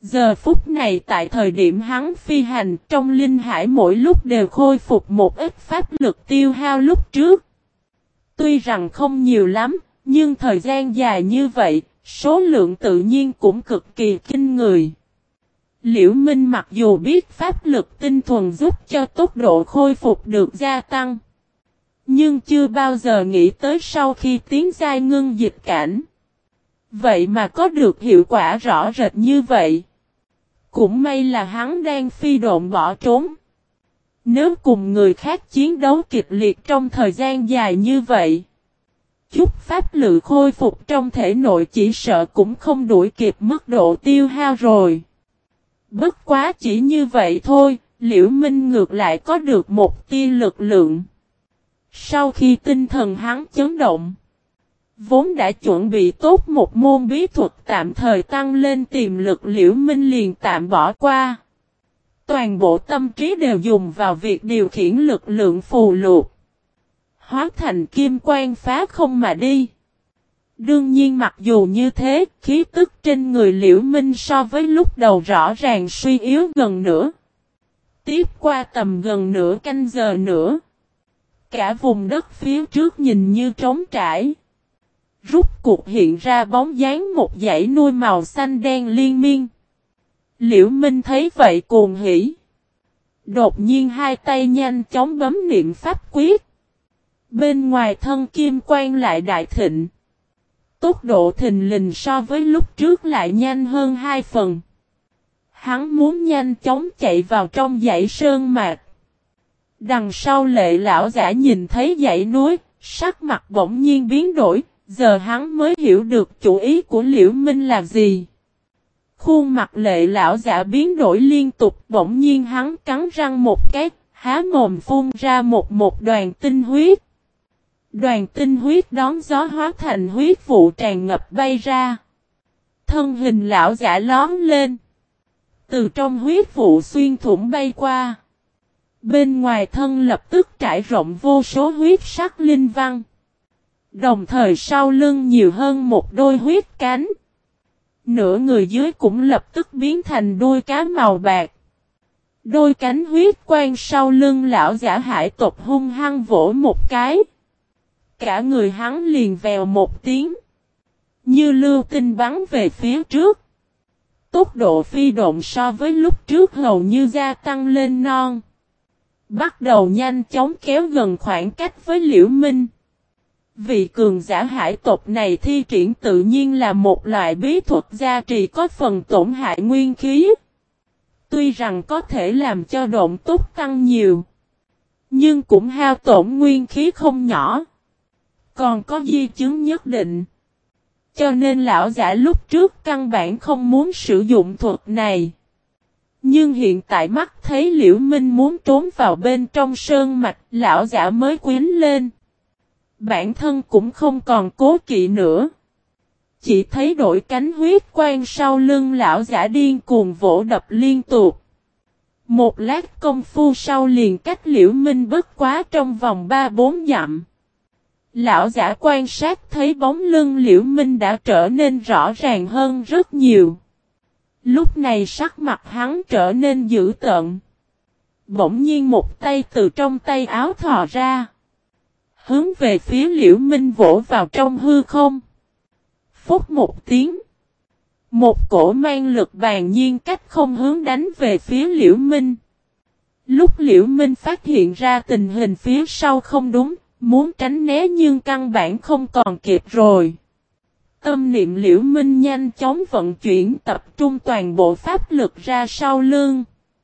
Giờ phút này tại thời điểm hắn phi hành trong linh hải mỗi lúc đều khôi phục một ít pháp lực tiêu hao lúc trước. Tuy rằng không nhiều lắm, nhưng thời gian dài như vậy, số lượng tự nhiên cũng cực kỳ kinh người. Liễu Minh mặc dù biết pháp lực tinh thuần giúp cho tốc độ khôi phục được gia tăng, nhưng chưa bao giờ nghĩ tới sau khi tiến giai ngưng dịch cảnh. Vậy mà có được hiệu quả rõ rệt như vậy. Cũng may là hắn đang phi độn bỏ trốn. Nếu cùng người khác chiến đấu kịch liệt trong thời gian dài như vậy, chút pháp lực khôi phục trong thể nội chỉ sợ cũng không đuổi kịp mức độ tiêu hao rồi. Bất quá chỉ như vậy thôi, Liễu Minh ngược lại có được một tia lực lượng. Sau khi tinh thần hắn chấn động, vốn đã chuẩn bị tốt một môn bí thuật tạm thời tăng lên tiềm lực, Liễu Minh liền tạm bỏ qua. Toàn bộ tâm trí đều dùng vào việc điều khiển lực lượng phù lục, hóa thành kim quang phá không mà đi. Đương nhiên mặc dù như thế, khí tức trên người Liễu Minh so với lúc đầu rõ ràng suy yếu gần nửa. Tiếp qua tầm gần nửa canh giờ nữa, cả vùng đất phía trước nhìn như trống trải. Rút cuộc hiện ra bóng dáng một dãy núi màu xanh đen liên miên. Liễu Minh thấy vậy cuồng hỉ. Đột nhiên hai tay nhanh chóng bấm niệm pháp quyết. Bên ngoài thân kim quang lại đại thịnh. Tốc độ thình lình so với lúc trước lại nhanh hơn 2 phần. Hắn muốn nhanh chóng chạy vào trong dãy sơn mạc. Đằng sau Lệ lão giả nhìn thấy dãy núi, sắc mặt bỗng nhiên biến đổi, giờ hắn mới hiểu được chủ ý của Liễu Minh là gì. Khuôn mặt Lệ lão giả biến đổi liên tục, bỗng nhiên hắn cắn răng một cái, há mồm phun ra một đoàn tinh huyết. Đoàn tinh huyết đón gió hóa thành huyết vụ tràn ngập bay ra. Thân hình lão giả lóm lên. Từ trong huyết vụ xuyên thủng bay qua. Bên ngoài thân lập tức trải rộng vô số huyết sắc linh văn. Đồng thời sau lưng nhiều hơn một đôi huyết cánh. Nửa người dưới cũng lập tức biến thành đôi cá màu bạc. Đôi cánh huyết quang sau lưng lão giả hải tộc hung hăng vỗ một cái. Cả người hắn liền vèo một tiếng. Như lưu tinh bắn về phía trước. Tốc độ phi độn so với lúc trước hầu như gia tăng lên non. Bắt đầu nhanh chóng kéo gần khoảng cách với Liễu Minh. Vị cường giả hải tộc này thi triển tự nhiên là một loại bí thuật gia trì có phần tổn hại nguyên khí. Tuy rằng có thể làm cho độn tốc tăng nhiều, nhưng cũng hao tổn nguyên khí không nhỏ. Còn có di chứng nhất định. Cho nên lão giả lúc trước căn bản không muốn sử dụng thuật này. Nhưng hiện tại mắt thấy Liễu Minh muốn trốn vào bên trong sơn mạch, lão giả mới quyến lên. Bản thân cũng không còn cố kỵ nữa. Chỉ thấy đổi cánh huyết quang sau lưng lão giả điên cuồng vỗ đập liên tục. Một lát công phu sau liền cách Liễu Minh bất quá trong vòng 3-4 dặm. Lão giả quan sát thấy bóng lưng Liễu Minh đã trở nên rõ ràng hơn rất nhiều. Lúc này sắc mặt hắn trở nên dữ tợn. Bỗng nhiên một tay từ trong tay áo thò ra. Hướng về phía Liễu Minh vỗ vào trong hư không. Phúc một tiếng. Một cổ mang lực bàn nhiên cách không hướng đánh về phía Liễu Minh. Lúc Liễu Minh phát hiện ra tình hình phía sau không đúng, muốn tránh né nhưng căn bản không còn kịp rồi. Tâm niệm Liễu Minh nhanh chóng vận chuyển tập trung toàn bộ pháp lực ra sau lưng.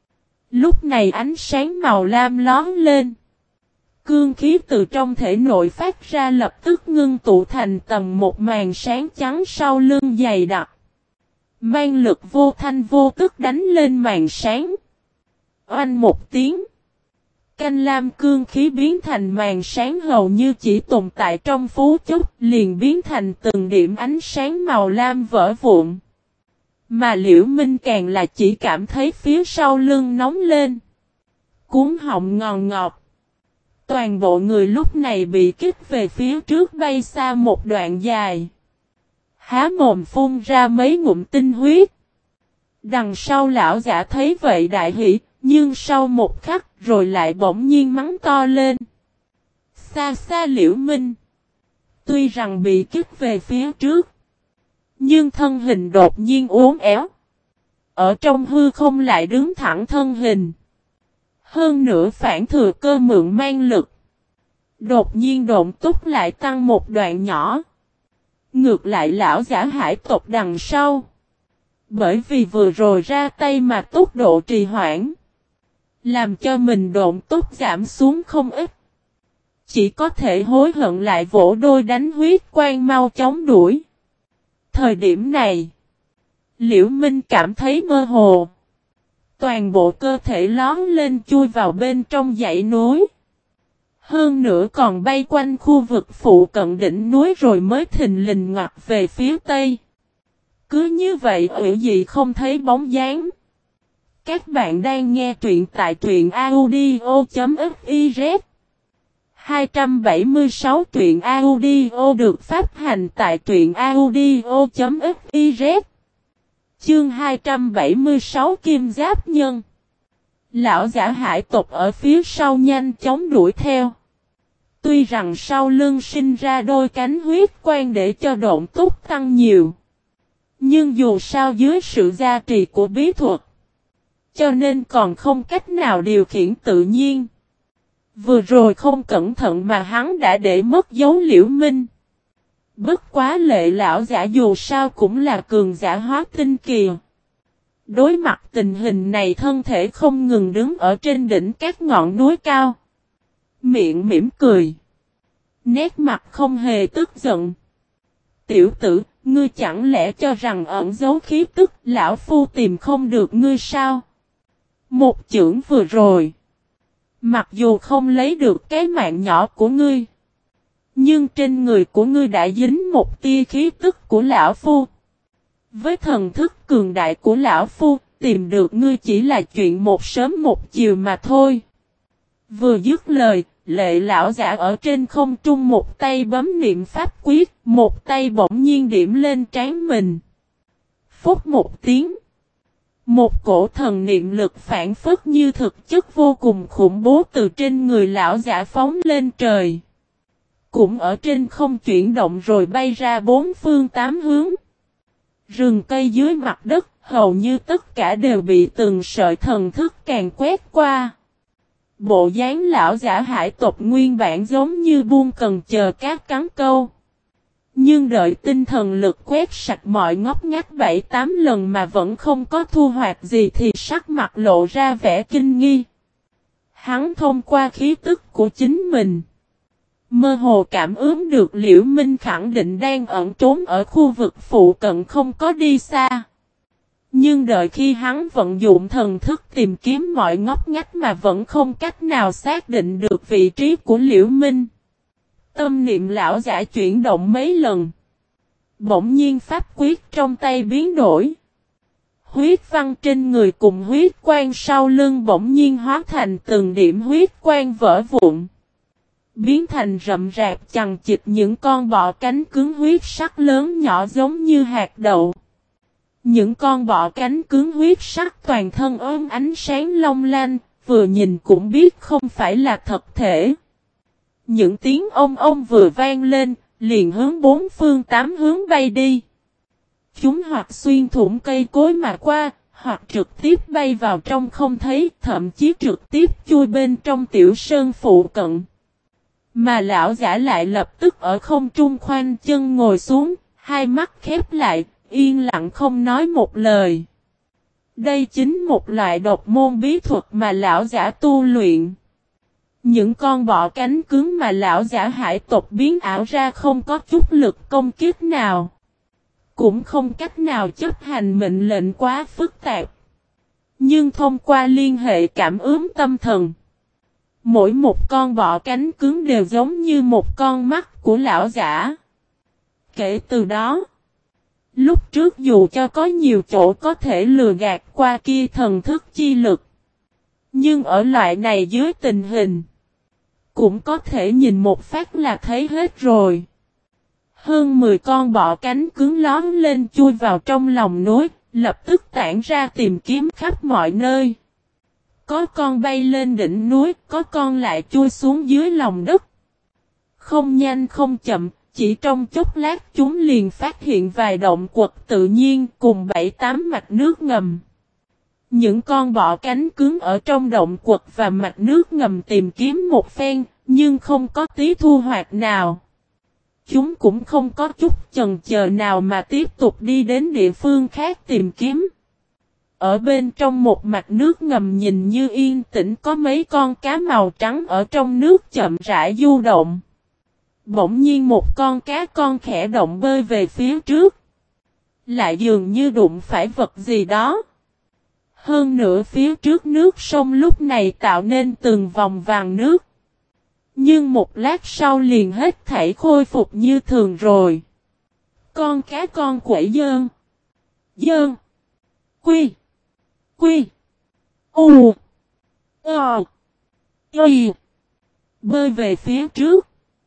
Lúc này ánh sáng màu lam lóe lên. Cương khí từ trong thể nội phát ra lập tức ngưng tụ thành tầng một màn sáng trắng sau lưng dày đặc. Mang lực vô thanh vô tức đánh lên màn sáng. Oanh một tiếng. Canh lam cương khí biến thành màn sáng hầu như chỉ tồn tại trong phút chốc, liền biến thành từng điểm ánh sáng màu lam vỡ vụn. Mà Liễu Minh càng là chỉ cảm thấy phía sau lưng nóng lên. Cuốn họng ngòn ngọt. Toàn bộ người lúc này bị kích về phía trước bay xa một đoạn dài. Há mồm phun ra mấy ngụm tinh huyết. Đằng sau lão giả thấy vậy đại hỉ, nhưng sau một khắc rồi lại bỗng nhiên mắng to lên. Xa xa Liễu Minh. Tuy rằng bị kích về phía trước, nhưng thân hình đột nhiên uốn éo. Ở trong hư không lại đứng thẳng thân hình. Hơn nữa phản thừa cơ mượn mang lực. Đột nhiên độn túc lại tăng một đoạn nhỏ. Ngược lại lão giả hải tộc đằng sau. Bởi vì vừa rồi ra tay mà tốc độ trì hoãn. Làm cho mình độn túc giảm xuống không ít. Chỉ có thể hối hận lại vỗ đôi đánh huyết quan mau chóng đuổi. Thời điểm này, Liễu Minh cảm thấy mơ hồ. Toàn bộ cơ thể lón lên chui vào bên trong dãy núi. Hơn nữa còn bay quanh khu vực phụ cận đỉnh núi rồi mới thình lình ngoặt về phía tây. Cứ như vậy ủy dị không thấy bóng dáng. Các bạn đang nghe truyện tại truyện audio.fiz 276 truyện audio được phát hành tại truyện audio.fiz Chương 276 Kim Giáp Nhân. Lão giả hải tộc ở phía sau nhanh chóng đuổi theo. Tuy rằng sau lưng sinh ra đôi cánh huyết quan để cho độn túc tăng nhiều. Nhưng dù sao dưới sự gia trì của bí thuật, cho nên còn không cách nào điều khiển tự nhiên. Vừa rồi không cẩn thận mà hắn đã để mất dấu Liễu Minh. Bất quá lệ lão giả dù sao cũng là cường giả hóa tinh kỳ. Đối mặt tình hình này thân thể không ngừng đứng ở trên đỉnh các ngọn núi cao. Miệng mỉm cười. Nét mặt không hề tức giận. Tiểu tử, ngươi chẳng lẽ cho rằng ẩn giấu khí tức lão phu tìm không được ngươi sao? Một chưởng vừa rồi. Mặc dù không lấy được cái mạng nhỏ của ngươi. Nhưng trên người của ngươi đã dính một tia khí tức của lão phu. Với thần thức cường đại của lão phu, tìm được ngươi chỉ là chuyện một sớm một chiều mà thôi. Vừa dứt lời, lệ lão giả ở trên không trung một tay bấm niệm pháp quyết, một tay bỗng nhiên điểm lên trán mình. Phúc một tiếng. Một cổ thần niệm lực phản phất như thực chất vô cùng khủng bố từ trên người lão giả phóng lên trời. Cũng ở trên không chuyển động rồi bay ra bốn phương tám hướng. Rừng cây dưới mặt đất, hầu như tất cả đều bị từng sợi thần thức càn quét qua. Bộ dáng lão giả hải tộc nguyên bản giống như buôn cần chờ cát cắn câu. Nhưng đợi tinh thần lực quét sạch mọi ngóc ngách 7-8 lần mà vẫn không có thu hoạch gì thì sắc mặt lộ ra vẻ kinh nghi. Hắn thông qua khí tức của chính mình. Mơ hồ cảm ứng được Liễu Minh khẳng định đang ẩn trốn ở khu vực phụ cận không có đi xa. Nhưng đợi khi hắn vận dụng thần thức tìm kiếm mọi ngóc ngách mà vẫn không cách nào xác định được vị trí của Liễu Minh. Tâm niệm lão giả chuyển động mấy lần. Bỗng nhiên pháp quyết trong tay biến đổi. Huyết văn trên người cùng huyết quan sau lưng bỗng nhiên hóa thành từng điểm huyết quan vỡ vụn. Biến thành rậm rạp chằng chịt những con bọ cánh cứng huyết sắc lớn nhỏ giống như hạt đậu. Những con bọ cánh cứng huyết sắc toàn thân ốm ánh sáng long lanh, vừa nhìn cũng biết không phải là thật thể. Những tiếng ông vừa vang lên, liền hướng bốn phương tám hướng bay đi. Chúng hoặc xuyên thủng cây cối mà qua, hoặc trực tiếp bay vào trong không thấy, thậm chí trực tiếp chui bên trong tiểu sơn phụ cận. Mà lão giả lại lập tức ở không trung khoanh chân ngồi xuống, hai mắt khép lại, yên lặng không nói một lời. Đây chính một loại độc môn bí thuật mà lão giả tu luyện. Những con bọ cánh cứng mà lão giả hải tộc biến ảo ra không có chút lực công kích nào. Cũng không cách nào chấp hành mệnh lệnh quá phức tạp. Nhưng thông qua liên hệ cảm ứng tâm thần. Mỗi một con bọ cánh cứng đều giống như một con mắt của lão giả. Kể từ đó, lúc trước dù cho có nhiều chỗ có thể lừa gạt qua kia thần thức chi lực. Nhưng ở loại này dưới tình hình, cũng có thể nhìn một phát là thấy hết rồi. Hơn 10 con bọ cánh cứng lóm lên chui vào trong lòng núi, lập tức tản ra tìm kiếm khắp mọi nơi. Có con bay lên đỉnh núi, có con lại chui xuống dưới lòng đất. Không nhanh không chậm, chỉ trong chốc lát chúng liền phát hiện vài động quật tự nhiên cùng 7-8 mạch nước ngầm. Những con bọ cánh cứng ở trong động quật và mạch nước ngầm tìm kiếm một phen, nhưng không có tí thu hoạch nào. Chúng cũng không có chút chần chờ nào mà tiếp tục đi đến địa phương khác tìm kiếm. Ở bên trong một mạch nước ngầm nhìn như yên tĩnh có mấy con cá màu trắng ở trong nước chậm rãi du động. Bỗng nhiên một con cá con khẽ động bơi về phía trước. Lại dường như đụng phải vật gì đó. Hơn nữa phía trước nước sông lúc này tạo nên từng vòng vàng nước. Nhưng một lát sau liền hết thảy khôi phục như thường rồi. Con cá con quẩy dơn. Dơn. Quy. Quy. U. Ờ. Y. Bơi về phía trước.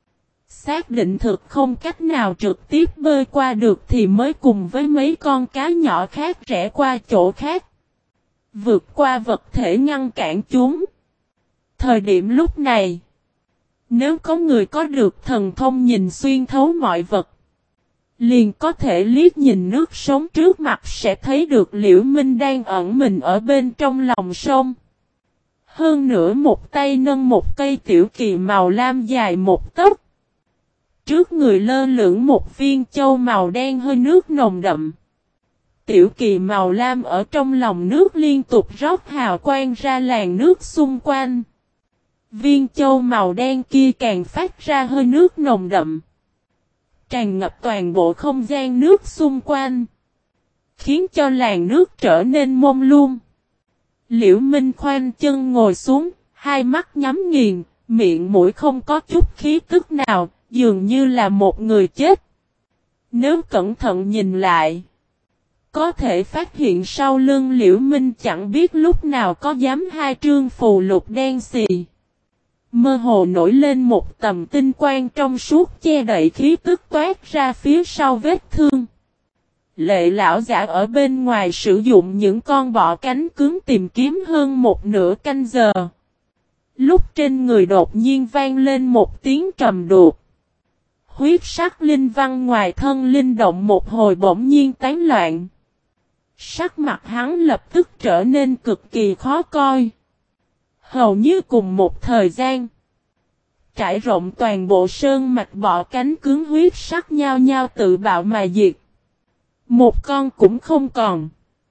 Xác định thực không cách nào trực tiếp bơi qua được thì mới cùng với mấy con cá nhỏ khác rẽ qua chỗ khác. Vượt qua vật thể ngăn cản chúng. Thời điểm lúc này, nếu có người có được thần thông nhìn xuyên thấu mọi vật, liền có thể liếc nhìn nước sông trước mặt sẽ thấy được Liễu Minh đang ẩn mình ở bên trong lòng sông. Hơn nữa một tay nâng một cây tiểu kỳ màu lam dài một tấc. Trước người lơ lửng một viên châu màu đen hơi nước nồng đậm. Tiểu kỳ màu lam ở trong lòng nước liên tục rót hào quang ra làn nước xung quanh. Viên châu màu đen kia càng phát ra hơi nước nồng đậm. Tràn ngập toàn bộ không gian nước xung quanh. Khiến cho làn nước trở nên mông lung. Liễu Minh khoanh chân ngồi xuống, hai mắt nhắm nghiền, miệng mũi không có chút khí tức nào, dường như là một người chết. Nếu cẩn thận nhìn lại, có thể phát hiện sau lưng Liễu Minh chẳng biết lúc nào có dám hai trương phù lục đen xì. Mơ hồ nổi lên một tầm tinh quang trong suốt che đậy khí tức toát ra phía sau vết thương. Lệ lão giả ở bên ngoài sử dụng những con bọ cánh cứng tìm kiếm hơn một nửa canh giờ. Lúc trên người đột nhiên vang lên một tiếng trầm đục. Huyết sắc linh văn ngoài thân linh động một hồi bỗng nhiên tán loạn. Sắc mặt hắn lập tức trở nên cực kỳ khó coi. Hầu như cùng một thời gian, trải rộng toàn bộ sơn mạch bọ cánh cứng huyết sắc nhao nhao tự bạo mà diệt. Một con cũng không còn.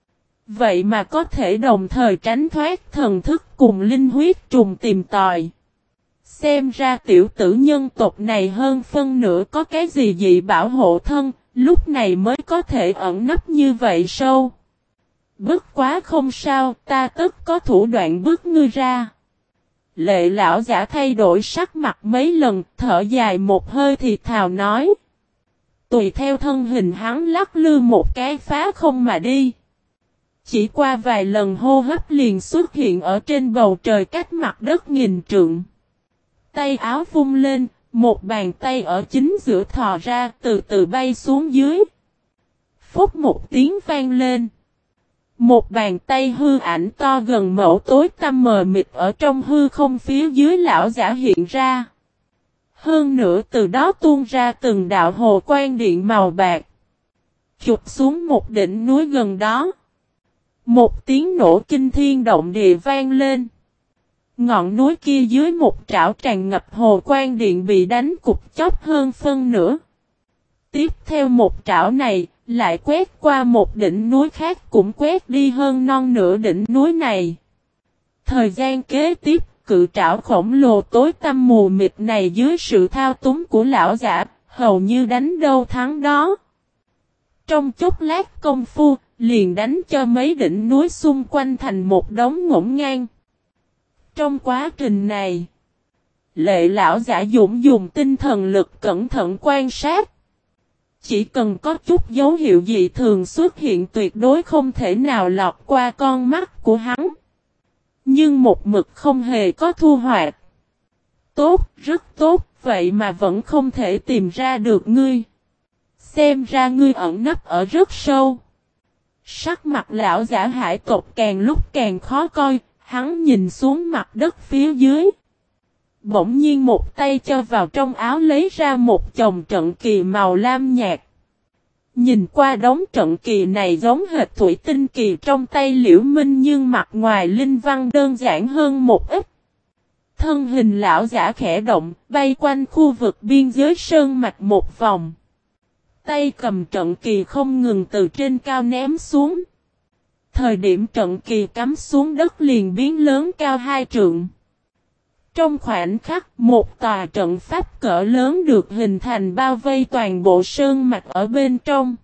Vậy mà có thể đồng thời tránh thoát thần thức cùng linh huyết trùng tìm tòi. Xem ra tiểu tử nhân tộc này hơn phân nửa có cái gì dị bảo hộ thân, lúc này mới có thể ẩn nấp như vậy sâu. Bất quá không sao, ta tất có thủ đoạn bức ngươi ra. Lệ lão giả thay đổi sắc mặt mấy lần, thở dài một hơi thì thào nói. Tùy theo thân hình hắn lắc lư một cái phá không mà đi. Chỉ qua vài lần hô hấp liền xuất hiện ở trên bầu trời cách mặt đất nghìn trượng. Tay áo vung lên, một bàn tay ở chính giữa thò ra từ từ bay xuống dưới. Phúc một tiếng vang lên. Một bàn tay hư ảnh to gần mẫu tối tăm mờ mịt ở trong hư không phía dưới lão giả hiện ra. Hơn nữa từ đó tuôn ra từng đạo hồ quang điện màu bạc. Chụp xuống một đỉnh núi gần đó. Một tiếng nổ kinh thiên động địa vang lên. Ngọn núi kia dưới một trảo tràn ngập hồ quang điện bị đánh cục chóc hơn phân nửa. Tiếp theo một trảo này, lại quét qua một đỉnh núi khác cũng quét đi hơn non nửa đỉnh núi này. Thời gian kế tiếp, cự trảo khổng lồ tối tăm mù mịt này dưới sự thao túng của lão giả, hầu như đánh đâu thắng đó. Trong chốc lát công phu, liền đánh cho mấy đỉnh núi xung quanh thành một đống ngổn ngang. Trong quá trình này, Lệ lão giả Dũng dùng tinh thần lực cẩn thận quan sát. Chỉ cần có chút dấu hiệu dị thường xuất hiện tuyệt đối không thể nào lọt qua con mắt của hắn. Nhưng một mực không hề có thu hoạch. Tốt, rất tốt, vậy mà vẫn không thể tìm ra được ngươi. Xem ra ngươi ẩn nấp ở rất sâu. Sắc mặt lão giả hải tộc càng lúc càng khó coi, hắn nhìn xuống mặt đất phía dưới. Bỗng nhiên một tay cho vào trong áo lấy ra một chồng trận kỳ màu lam nhạt. Nhìn qua đống trận kỳ này giống hệt thủy tinh kỳ trong tay Liễu Minh nhưng mặt ngoài linh văn đơn giản hơn một ít. Thân hình lão giả khẽ động, bay quanh khu vực biên giới sơn mạch một vòng. Tay cầm trận kỳ không ngừng từ trên cao ném xuống. Thời điểm trận kỳ cắm xuống đất liền biến lớn cao 2 trượng. Trong khoảnh khắc, một tòa trận pháp cỡ lớn được hình thành bao vây toàn bộ sơn mạch ở bên trong.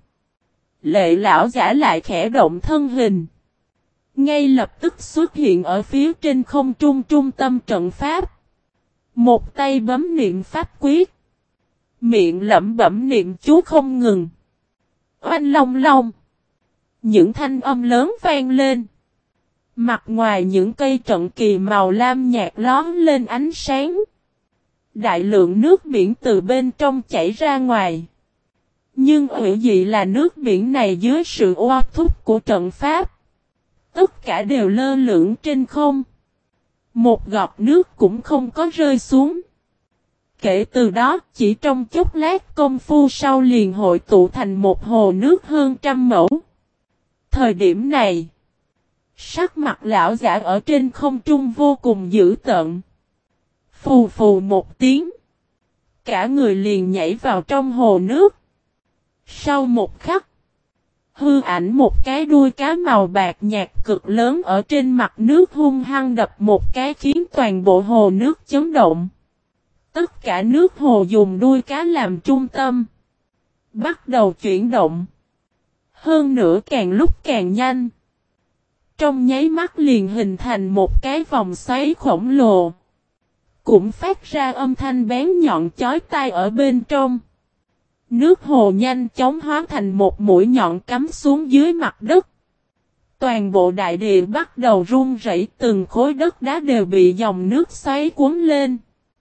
Lệ lão giả lại khẽ động thân hình. Ngay lập tức xuất hiện ở phía trên không trung trung tâm trận pháp. Một tay bấm niệm pháp quyết. Miệng lẩm bẩm niệm chú không ngừng. Oanh long long. Những thanh âm lớn vang lên. Mặt ngoài những cây trận kỳ màu lam nhạt lóe lên ánh sáng. Đại lượng nước biển từ bên trong chảy ra ngoài. Nhưng hữu dị là nước biển này dưới sự oai thúc của trận pháp. Tất cả đều lơ lửng trên không. Một giọt nước cũng không có rơi xuống. Kể từ đó, chỉ trong chốc lát công phu sau liền hội tụ thành một hồ nước hơn 100 mẫu. Thời điểm này, sắc mặt lão giả ở trên không trung vô cùng dữ tợn. Phù phù một tiếng. Cả người liền nhảy vào trong hồ nước. Sau một khắc, hư ảnh một cái đuôi cá màu bạc nhạt cực lớn ở trên mặt nước hung hăng đập một cái khiến toàn bộ hồ nước chấn động. Tất cả nước hồ dùng đuôi cá làm trung tâm. Bắt đầu chuyển động. Hơn nữa càng lúc càng nhanh. Trong nháy mắt liền hình thành một cái vòng xoáy khổng lồ. Cũng phát ra âm thanh bén nhọn chói tai ở bên trong. Nước hồ nhanh chóng hóa thành một mũi nhọn cắm xuống dưới mặt đất. Toàn bộ đại địa bắt đầu rung rẩy, từng khối đất đá đều bị dòng nước xoáy cuốn lên.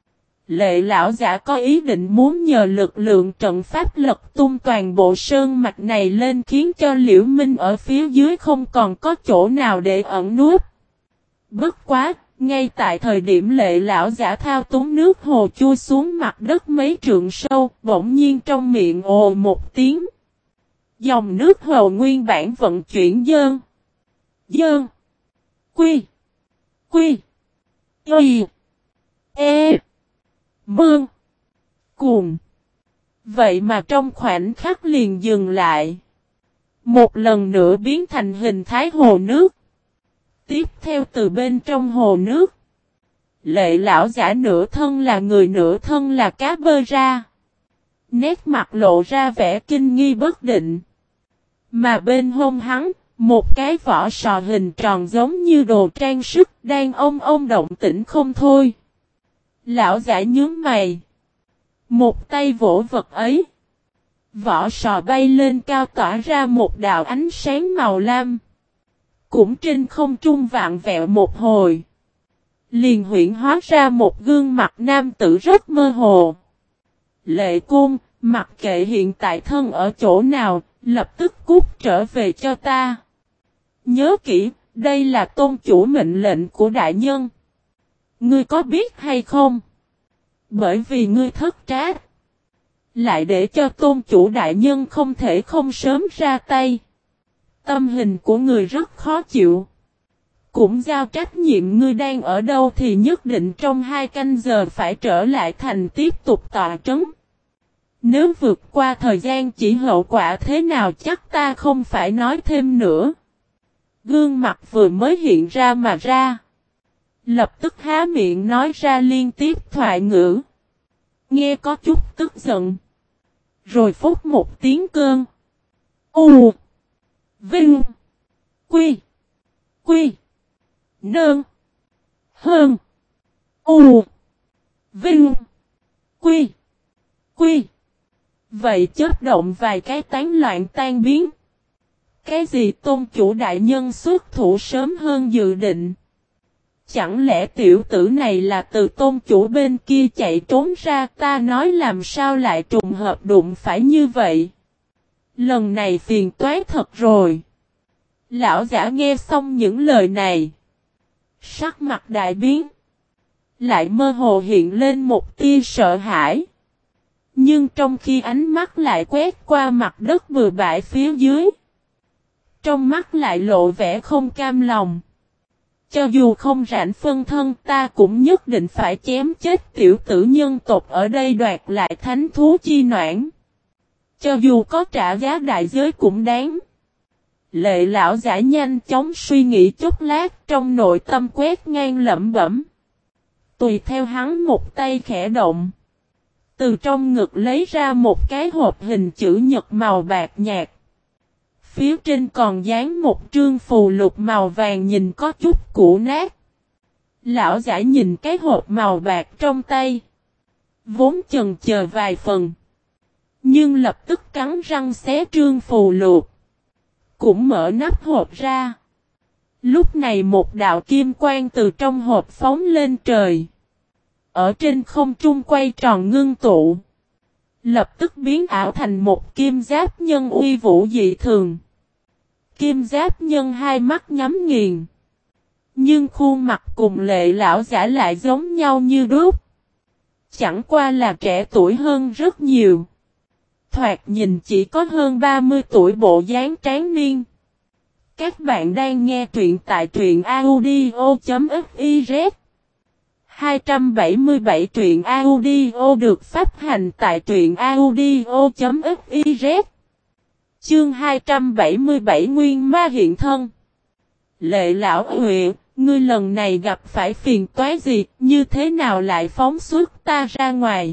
Lệ lão giả có ý định muốn nhờ lực lượng trận pháp lật tung toàn bộ sơn mạch này lên khiến cho Liễu Minh ở phía dưới không còn có chỗ nào để ẩn núp. Bất quá, ngay tại thời điểm lệ lão giả thao túng nước hồ chui xuống mặt đất mấy trượng sâu, bỗng nhiên trong miệng ồ một tiếng. Dòng nước hồ nguyên bản vận chuyển dơn. Dơn. Quy. Quy. Y. E. Mương. Cuồng. Vậy mà trong khoảnh khắc liền dừng lại. Một lần nữa biến thành hình thái hồ nước. Tiếp theo từ bên trong hồ nước. Lệ lão giả nửa thân là người nửa thân là cá bơi ra. Nét mặt lộ ra vẻ kinh nghi bất định. Mà bên hông hắn, một cái vỏ sò hình tròn giống như đồ trang sức đang ông động tĩnh không thôi. Lão giả nhướng mày. Một tay vỗ vật ấy. Vỏ sò bay lên cao tỏa ra một đạo ánh sáng màu lam. Cũng trên không trung vạn vẹo một hồi. Liền huyễn hóa ra một gương mặt nam tử rất mơ hồ. Lệ Côn, mặc kệ hiện tại thân ở chỗ nào, lập tức cút trở về cho ta. Nhớ kỹ, đây là tôn chủ mệnh lệnh của đại nhân. Ngươi có biết hay không? Bởi vì ngươi thất trách. Lại để cho tôn chủ đại nhân không thể không sớm ra tay. Tâm hình của người rất khó chịu. Cũng giao trách nhiệm ngươi đang ở đâu thì nhất định trong 2 canh giờ phải trở lại thành tiếp tục tọa trấn. Nếu vượt qua thời gian chỉ hậu quả thế nào chắc ta không phải nói thêm nữa. Gương mặt vừa mới hiện ra mà ra. Lập tức há miệng nói ra liên tiếp thoại ngữ. Nghe có chút tức giận. Rồi phút một tiếng cơn. U. Vinh. Quy. Quy. Nơn. Hơn. U. Vinh. Quy. Quy. Vậy chớp động vài cái tán loạn tan biến. Cái gì tôn chủ đại nhân xuất thủ sớm hơn dự định? Chẳng lẽ tiểu tử này là từ tôn chủ bên kia chạy trốn ra, ta nói làm sao lại trùng hợp đụng phải như vậy? Lần này phiền toái thật rồi. Lão giả nghe xong những lời này. Sắc mặt đại biến. Lại mơ hồ hiện lên một tia sợ hãi. Nhưng trong khi ánh mắt lại quét qua mặt đất bừa bãi phía dưới. Trong mắt lại lộ vẻ không cam lòng. Cho dù không rảnh phân thân ta cũng nhất định phải chém chết tiểu tử nhân tộc ở đây đoạt lại thánh thú chi noãn. Cho dù có trả giá đại giới cũng đáng. Lệ lão giả nhanh chóng suy nghĩ chút lát trong nội tâm quét ngang lẩm bẩm. Tùy theo hắn một tay khẽ động. Từ trong ngực lấy ra một cái hộp hình chữ nhật màu bạc nhạt. Phía trên còn dán một trương phù lục màu vàng nhìn có chút cũ nát. Lão giả nhìn cái hộp màu bạc trong tay. Vốn chần chờ vài phần. Nhưng lập tức cắn răng xé trương phù lục. Cũng mở nắp hộp ra. Lúc này một đạo kim quang từ trong hộp phóng lên trời. Ở trên không trung quay tròn ngưng tụ. Lập tức biến ảo thành một kim giáp nhân uy vũ dị thường. Kim giáp nhân hai mắt nhắm nghiền. Nhưng khuôn mặt cùng lệ lão giả lại giống nhau như đúc. Chẳng qua là trẻ tuổi hơn rất nhiều. Thoạt nhìn chỉ có hơn 30 tuổi bộ dáng tráng niên. Các bạn đang nghe truyện tại truyện audio.fiz 277 truyện audio được phát hành tại truyện audio.fiz. Chương 277 Nguyên Ma hiện thân. Lệ lão Huệ, ngươi lần này gặp phải phiền toái gì, như thế nào lại phóng xuất ta ra ngoài?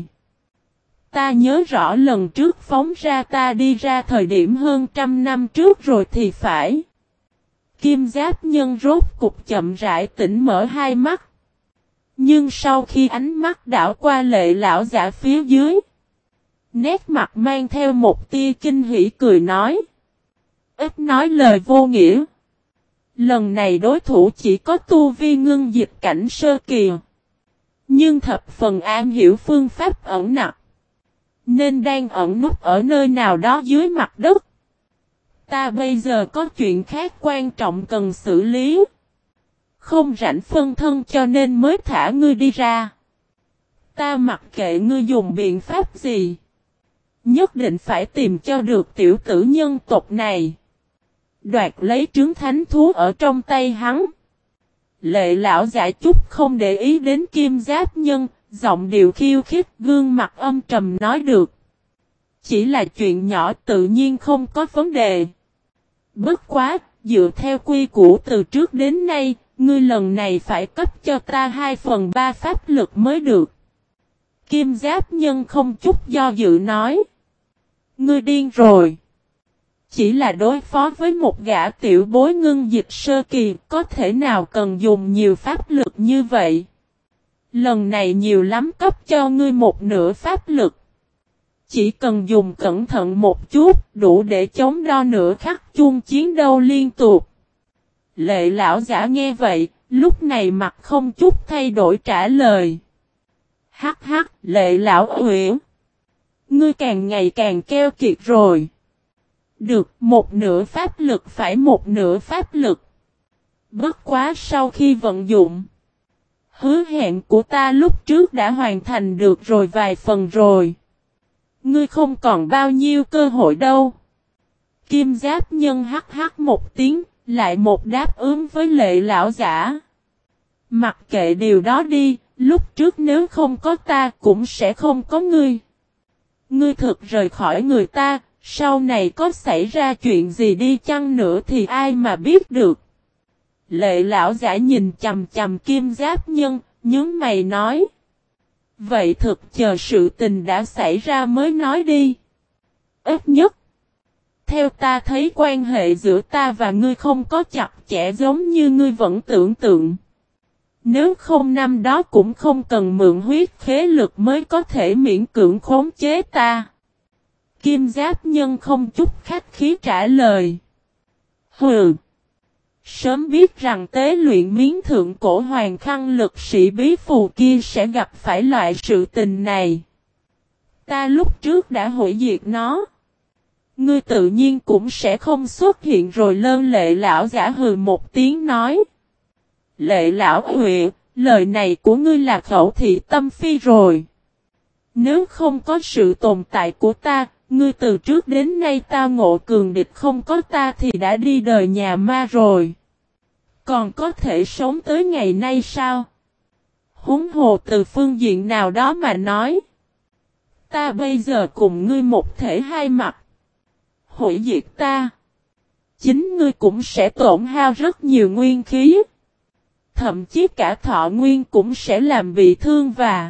Ta nhớ rõ lần trước phóng ra ta đi ra thời điểm hơn 100 năm trước rồi thì phải. Kim giáp nhân rốt cục chậm rãi tỉnh mở hai mắt. Nhưng sau khi ánh mắt đảo qua lệ lão giả phía dưới. Nét mặt mang theo một tia kinh hỉ cười nói. Ít nói lời vô nghĩa. Lần này đối thủ chỉ có tu vi ngưng dịch cảnh sơ kỳ. Nhưng thập phần am hiểu phương pháp ẩn nặc. Nên đang ẩn núp ở nơi nào đó dưới mặt đất. Ta bây giờ có chuyện khác quan trọng cần xử lý. Không rảnh phân thân cho nên mới thả ngươi đi ra. Ta mặc kệ ngươi dùng biện pháp gì. Nhất định phải tìm cho được tiểu tử nhân tộc này. Đoạt lấy trứng thánh thú ở trong tay hắn. Lệ lão giả chút không để ý đến kim giáp nhân. Giọng điệu khiêu khích gương mặt âm trầm nói được. Chỉ là chuyện nhỏ tự nhiên không có vấn đề. Bất quá, dựa theo quy củ từ trước đến nay, ngươi lần này phải cấp cho ta 2/3 pháp lực mới được. Kim giáp nhân không chút do dự nói. Ngươi điên rồi. Chỉ là đối phó với một gã tiểu bối ngưng dịch sơ kỳ, có thể nào cần dùng nhiều pháp lực như vậy? Lần này nhiều lắm cấp cho ngươi 1/2 pháp lực. Chỉ cần dùng cẩn thận một chút, đủ để chống đo nửa khắc chuông chiến đấu liên tục. Lệ lão giả nghe vậy, lúc này mặt không chút thay đổi trả lời. Hắc hắc, lệ lão Uyển. Ngươi càng ngày càng keo kiệt rồi. Được, 1/2 pháp lực phải 1/2 pháp lực. Bất quá sau khi vận dụng. Hứa hẹn của ta lúc trước đã hoàn thành được rồi vài phần rồi. Ngươi không còn bao nhiêu cơ hội đâu. Kim giáp nhân hắc hắc một tiếng, lại một đáp ứng với lệ lão giả. Mặc kệ điều đó đi, lúc trước nếu không có ta cũng sẽ không có ngươi. Ngươi thực rời khỏi người ta, sau này có xảy ra chuyện gì đi chăng nữa thì ai mà biết được. Lệ lão giả nhìn chằm chằm kim giáp nhân, nhướng mày nói. Vậy thực chờ sự tình đã xảy ra mới nói đi. Ít nhất, theo ta thấy quan hệ giữa ta và ngươi không có chặt chẽ giống như ngươi vẫn tưởng tượng. Nếu không năm đó cũng không cần mượn huyết khế lực mới có thể miễn cưỡng khống chế ta. Kim giáp nhân không chút khách khí trả lời. Hừ. Sớm biết rằng tế luyện miến thượng cổ hoàng khăn lực sĩ bí phù kia sẽ gặp phải loại sự tình này. Ta lúc trước đã hủy diệt nó. ngươi tự nhiên cũng sẽ không xuất hiện rồi. Lệ lão giả hừ một tiếng nói. Lệ lão Huệ, lời này của ngươi là khẩu thị tâm phi rồi. Nếu không có sự tồn tại của ta, ngươi từ trước đến nay ta ngộ cường địch, không có ta thì đã đi đời nhà ma rồi. Còn có thể sống tới ngày nay sao? Huống hồ từ phương diện nào đó mà nói. Ta bây giờ cùng ngươi một thể hai mặt. Hủy diệt ta. Chính ngươi cũng sẽ tổn hao rất nhiều nguyên khí. Thậm chí cả thọ nguyên cũng sẽ làm bị thương và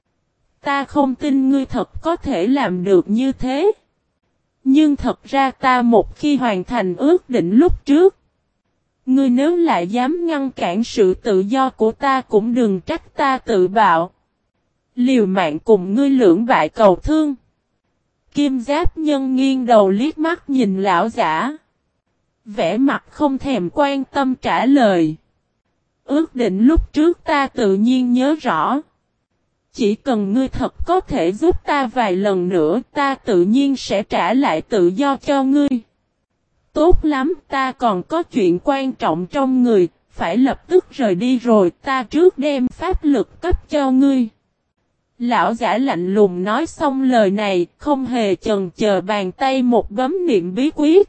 ta không tin ngươi thật có thể làm được như thế. Nhưng thật ra ta một khi hoàn thành ước định lúc trước. Ngươi nếu lại dám ngăn cản sự tự do của ta cũng đừng trách ta tự bạo. Liều mạng cùng ngươi lưỡng bại cầu thương. Kim Giáp Nhân nghiêng đầu liếc mắt nhìn lão giả. Vẻ mặt không thèm quan tâm trả lời. Ước định lúc trước ta tự nhiên nhớ rõ. Chỉ cần ngươi thật có thể giúp ta vài lần nữa, ta tự nhiên sẽ trả lại tự do cho ngươi. Tốt lắm, ta còn có chuyện quan trọng trong người, phải lập tức rời đi rồi, ta trước đem pháp lực cấp cho ngươi. Lão giả lạnh lùng nói xong lời này, không hề chần chờ bàn tay một bấm niệm bí quyết.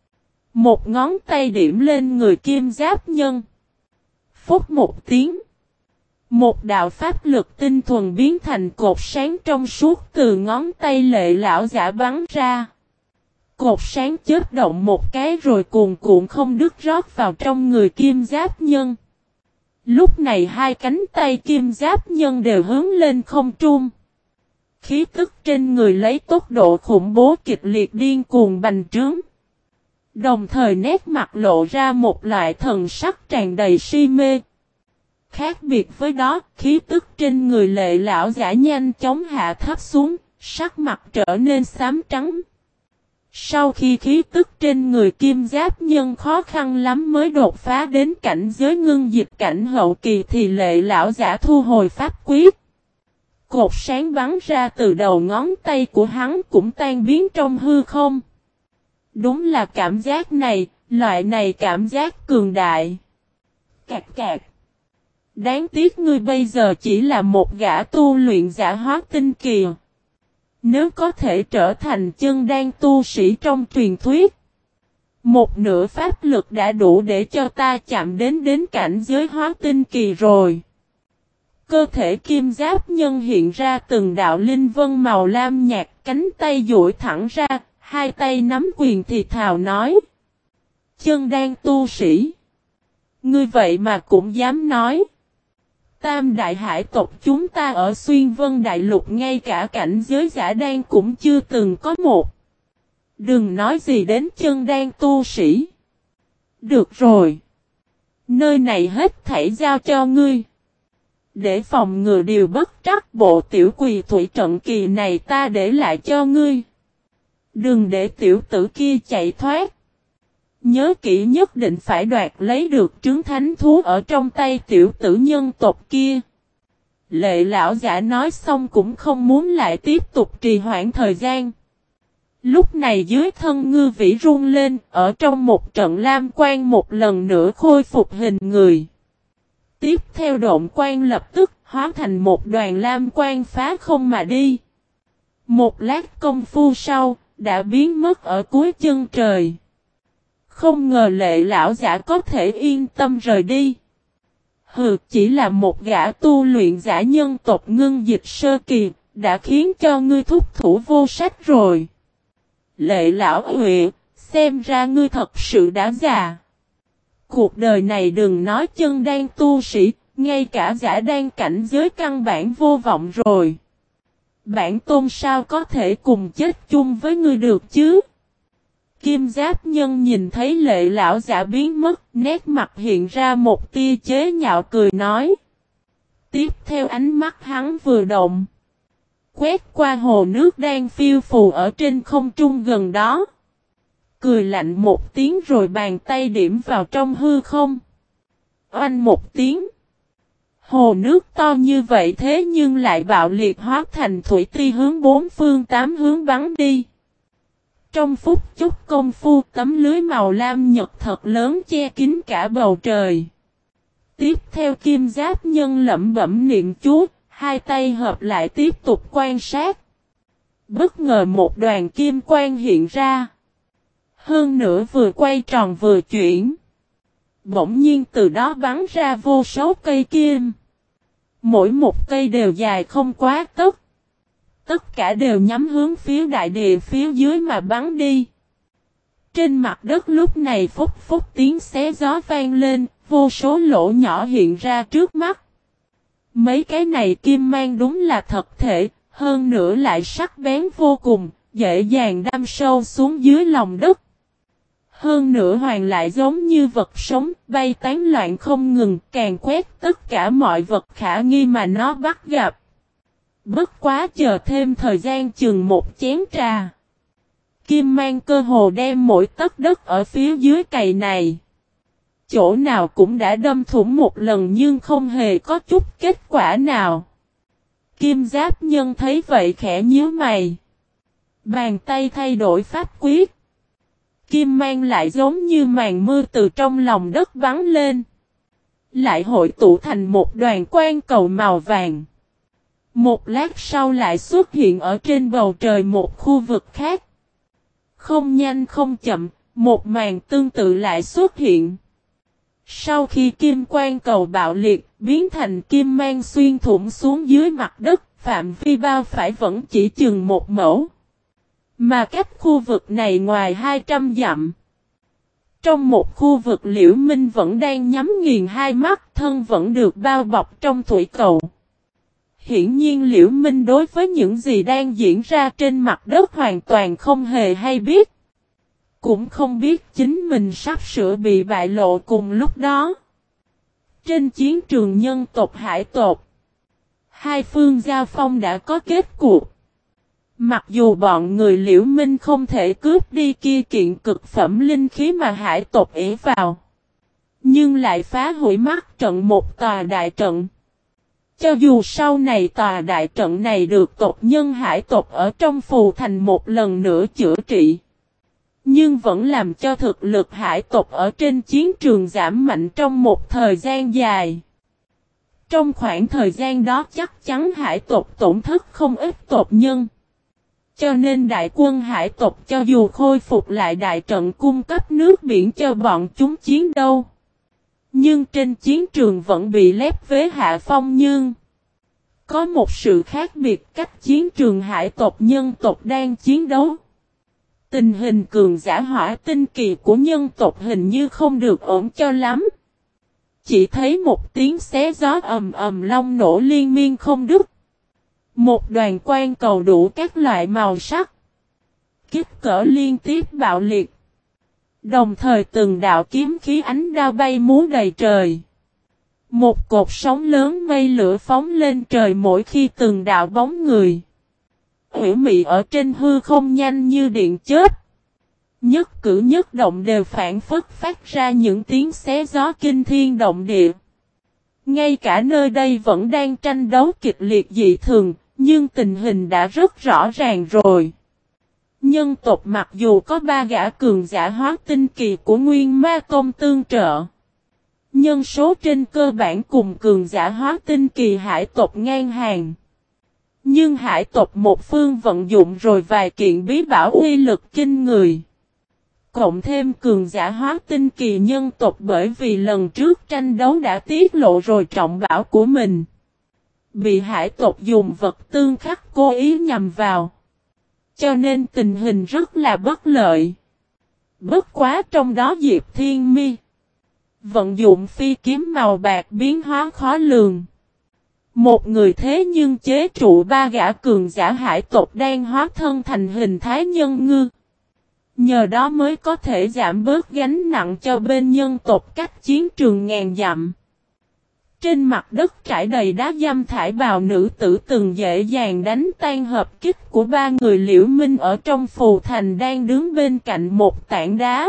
Một ngón tay điểm lên người Kim Giáp Nhân. Phúc một tiếng. Một đạo pháp lực tinh thuần biến thành cột sáng trong suốt từ ngón tay lệ lão giả bắn ra. Cột sáng chớp động một cái rồi cuồn cuộn không đứt rót vào trong người Kim Giáp Nhân. Lúc này hai cánh tay Kim Giáp Nhân đều hướng lên không trung. Khí tức trên người lấy tốc độ khủng bố kịch liệt điên cuồng bành trướng. Đồng thời nét mặt lộ ra một loại thần sắc tràn đầy si mê. Khác biệt với đó, khí tức trên người lệ lão giả nhanh chóng hạ thấp xuống, sắc mặt trở nên xám trắng. Sau khi khí tức trên người Kim Giáp Nhân khó khăn lắm mới đột phá đến cảnh giới ngưng dịch cảnh hậu kỳ thì lệ lão giả thu hồi pháp quyết. Cột sáng bắn ra từ đầu ngón tay của hắn cũng tan biến trong hư không. Đúng là cảm giác này, loại này cảm giác cường đại. Cạc cạc. Đáng tiếc ngươi bây giờ chỉ là một gã tu luyện giả hóa tinh kỳ. Nếu có thể trở thành chân đan tu sĩ trong truyền thuyết, một nửa pháp lực đã đủ để cho ta chạm đến cảnh giới hóa tinh kỳ rồi. Cơ thể Kim Giáp Nhân hiện ra từng đạo linh vân màu lam nhạt, cánh tay duỗi thẳng ra, hai tay nắm quyền thì thào nói. Chân đan tu sĩ. Ngươi vậy mà cũng dám nói. Tam đại hải tộc chúng ta ở Xuyên Vân Đại Lục ngay cả cảnh giới giả đan cũng chưa từng có một. Đừng nói gì đến chân đan tu sĩ. Được rồi. Nơi này hết thảy giao cho ngươi. Để phòng ngừa điều bất trắc, bộ tiểu quỳ thủy trận kỳ này ta để lại cho ngươi. Đừng để tiểu tử kia chạy thoát. Nhớ kỹ nhất định phải đoạt lấy được trứng thánh thú ở trong tay tiểu tử nhân tộc kia. Lệ lão giả nói xong cũng không muốn lại tiếp tục trì hoãn thời gian. Lúc này dưới thân Ngư Vĩ rung lên, ở trong một trận lam quang một lần nữa khôi phục hình người. Tiếp theo độn quang lập tức hóa thành một đoàn lam quang phá không mà đi. Một lát công phu sau, đã biến mất ở cuối chân trời. Không ngờ lệ lão giả có thể yên tâm rời đi. Hừ, chỉ là một gã tu luyện giả nhân tộc ngưng dịch sơ kỳ, đã khiến cho ngươi thúc thủ vô sách rồi. Lệ lão Huệ, xem ra ngươi thật sự đã già. Cuộc đời này đừng nói chân đan tu sĩ, ngay cả giả đan cảnh giới căn bản vô vọng rồi. Bản tôn sao có thể cùng chết chung với ngươi được chứ? Kim Giáp Nhân nhìn thấy lệ lão giả biến mất, nét mặt hiện ra một tia chế nhạo cười nói. Tiếp theo ánh mắt hắn vừa động. Quét qua hồ nước đang phiêu phù ở trên không trung gần đó. Cười lạnh một tiếng rồi bàn tay điểm vào trong hư không. Oanh một tiếng. Hồ nước to như vậy thế nhưng lại bạo liệt hóa thành thủy ti hướng bốn phương tám hướng bắn đi. Trong phút chốc công phu tấm lưới màu lam nhật thật lớn che kín cả bầu trời. Tiếp theo Kim Giáp Nhân lẩm bẩm niệm chú, hai tay hợp lại tiếp tục quan sát. Bất ngờ một đoàn kim quang hiện ra. Hơn nữa vừa quay tròn vừa chuyển. Bỗng nhiên từ đó bắn ra vô số cây kim. Mỗi một cây đều dài không quá tấc. Tất cả đều nhắm hướng phía đại địa phía dưới mà bắn đi. Trên mặt đất lúc này phốc phốc tiếng xé gió vang lên, vô số lỗ nhỏ hiện ra trước mắt. Mấy cái này kim mang đúng là thật thể, hơn nữa lại sắc bén vô cùng, dễ dàng đâm sâu xuống dưới lòng đất. Hơn nữa hoàng lại giống như vật sống, bay tán loạn không ngừng, càng quét tất cả mọi vật khả nghi mà nó bắt gặp. Bất quá chờ thêm thời gian chừng một chén trà. Kim mang cơ hồ đem mỗi tấc đất ở phía dưới cày này. Chỗ nào cũng đã đâm thủng một lần nhưng không hề có chút kết quả nào. Kim Giáp Nhân thấy vậy khẽ nhíu mày. Bàn tay thay đổi pháp quyết. Kim mang lại giống như màn mưa từ trong lòng đất bắn lên. Lại hội tụ thành một đoàn quang cầu màu vàng. Một lát sau lại xuất hiện ở trên bầu trời một khu vực khác. Không nhanh không chậm, một màn tương tự lại xuất hiện. Sau khi kim quang cầu bạo liệt, biến thành kim mang xuyên thủng xuống dưới mặt đất, phạm vi bao phải vẫn chỉ chừng một mẫu. Mà cách khu vực này ngoài 200 dặm. Trong một khu vực Liễu Minh vẫn đang nhắm nghiền hai mắt, thân vẫn được bao bọc trong thủy cầu. Hiển nhiên Liễu Minh đối với những gì đang diễn ra trên mặt đất hoàn toàn không hề hay biết. Cũng không biết chính mình sắp sửa bị bại lộ cùng lúc đó. Trên chiến trường nhân tộc hải tộc, hai phương giao phong đã có kết cuộc. Mặc dù bọn người Liễu Minh không thể cướp đi kia kiện cực phẩm linh khí mà hải tộc ỷ vào, nhưng lại phá hủy mắt trận một tòa đại trận. Cho dù sau này tòa đại trận này được tộc nhân hải tộc ở trong phù thành một lần nữa chữa trị, nhưng vẫn làm cho thực lực hải tộc ở trên chiến trường giảm mạnh trong một thời gian dài. Trong khoảng thời gian đó chắc chắn hải tộc tổn thất không ít tộc nhân. Cho nên đại quân hải tộc cho dù khôi phục lại đại trận cung cấp nước biển cho bọn chúng chiến đấu, nhưng trên chiến trường vẫn bị lép vế hạ phong. Nhưng có một sự khác biệt cách chiến trường hải tộc nhân tộc đang chiến đấu. Tình hình cường giả hỏa tinh kỳ của nhân tộc hình như không được ổn cho lắm. Chỉ thấy một tiếng xé gió ầm ầm long nổ liên miên không đứt. Một đoàn quang cầu đủ các loại màu sắc, kích cỡ liên tiếp bạo liệt. Đồng thời từng đạo kiếm khí ánh đao bay múa đầy trời. Một cột sóng lớn mây lửa phóng lên trời mỗi khi từng đạo bóng người ủy mị ở trên hư không nhanh như điện chớp. Nhất cử nhất động đều phản phất phát ra những tiếng xé gió kinh thiên động địa. Ngay cả nơi đây vẫn đang tranh đấu kịch liệt dị thường, nhưng tình hình đã rất rõ ràng rồi. Nhân tộc mặc dù có 3 gã cường giả hóa tinh kỳ của Nguyên Ma Tông tương trợ, nhân số trên cơ bản cùng cường giả hóa tinh kỳ hải tộc ngang hàng. Nhưng hải tộc một phương vận dụng rồi vài kiện bí bảo uy lực kinh người. Cộng thêm cường giả hóa tinh kỳ nhân tộc bởi vì lần trước tranh đấu đã tiết lộ rồi trọng bảo của mình. Bị hải tộc dùng vật tương khắc cố ý nhằm vào. Cho nên tình hình rất là bất lợi. Bất quá trong đó Diệp Thiên Mi vận dụng phi kiếm màu bạc biến hóa khó lường. Một người thế nhưng chế trụ 3 gã cường giả hải tộc đang hóa thân thành hình thái nhân ngư. Nhờ đó mới có thể giảm bớt gánh nặng cho bên nhân tộc cách chiến trường ngàn dặm. Trên mặt đất trải đầy đá dăm thải bào nữ tử từng dễ dàng đánh tan hợp kích của 3 người Liễu Minh ở trong phù thành đang đứng bên cạnh một tảng đá.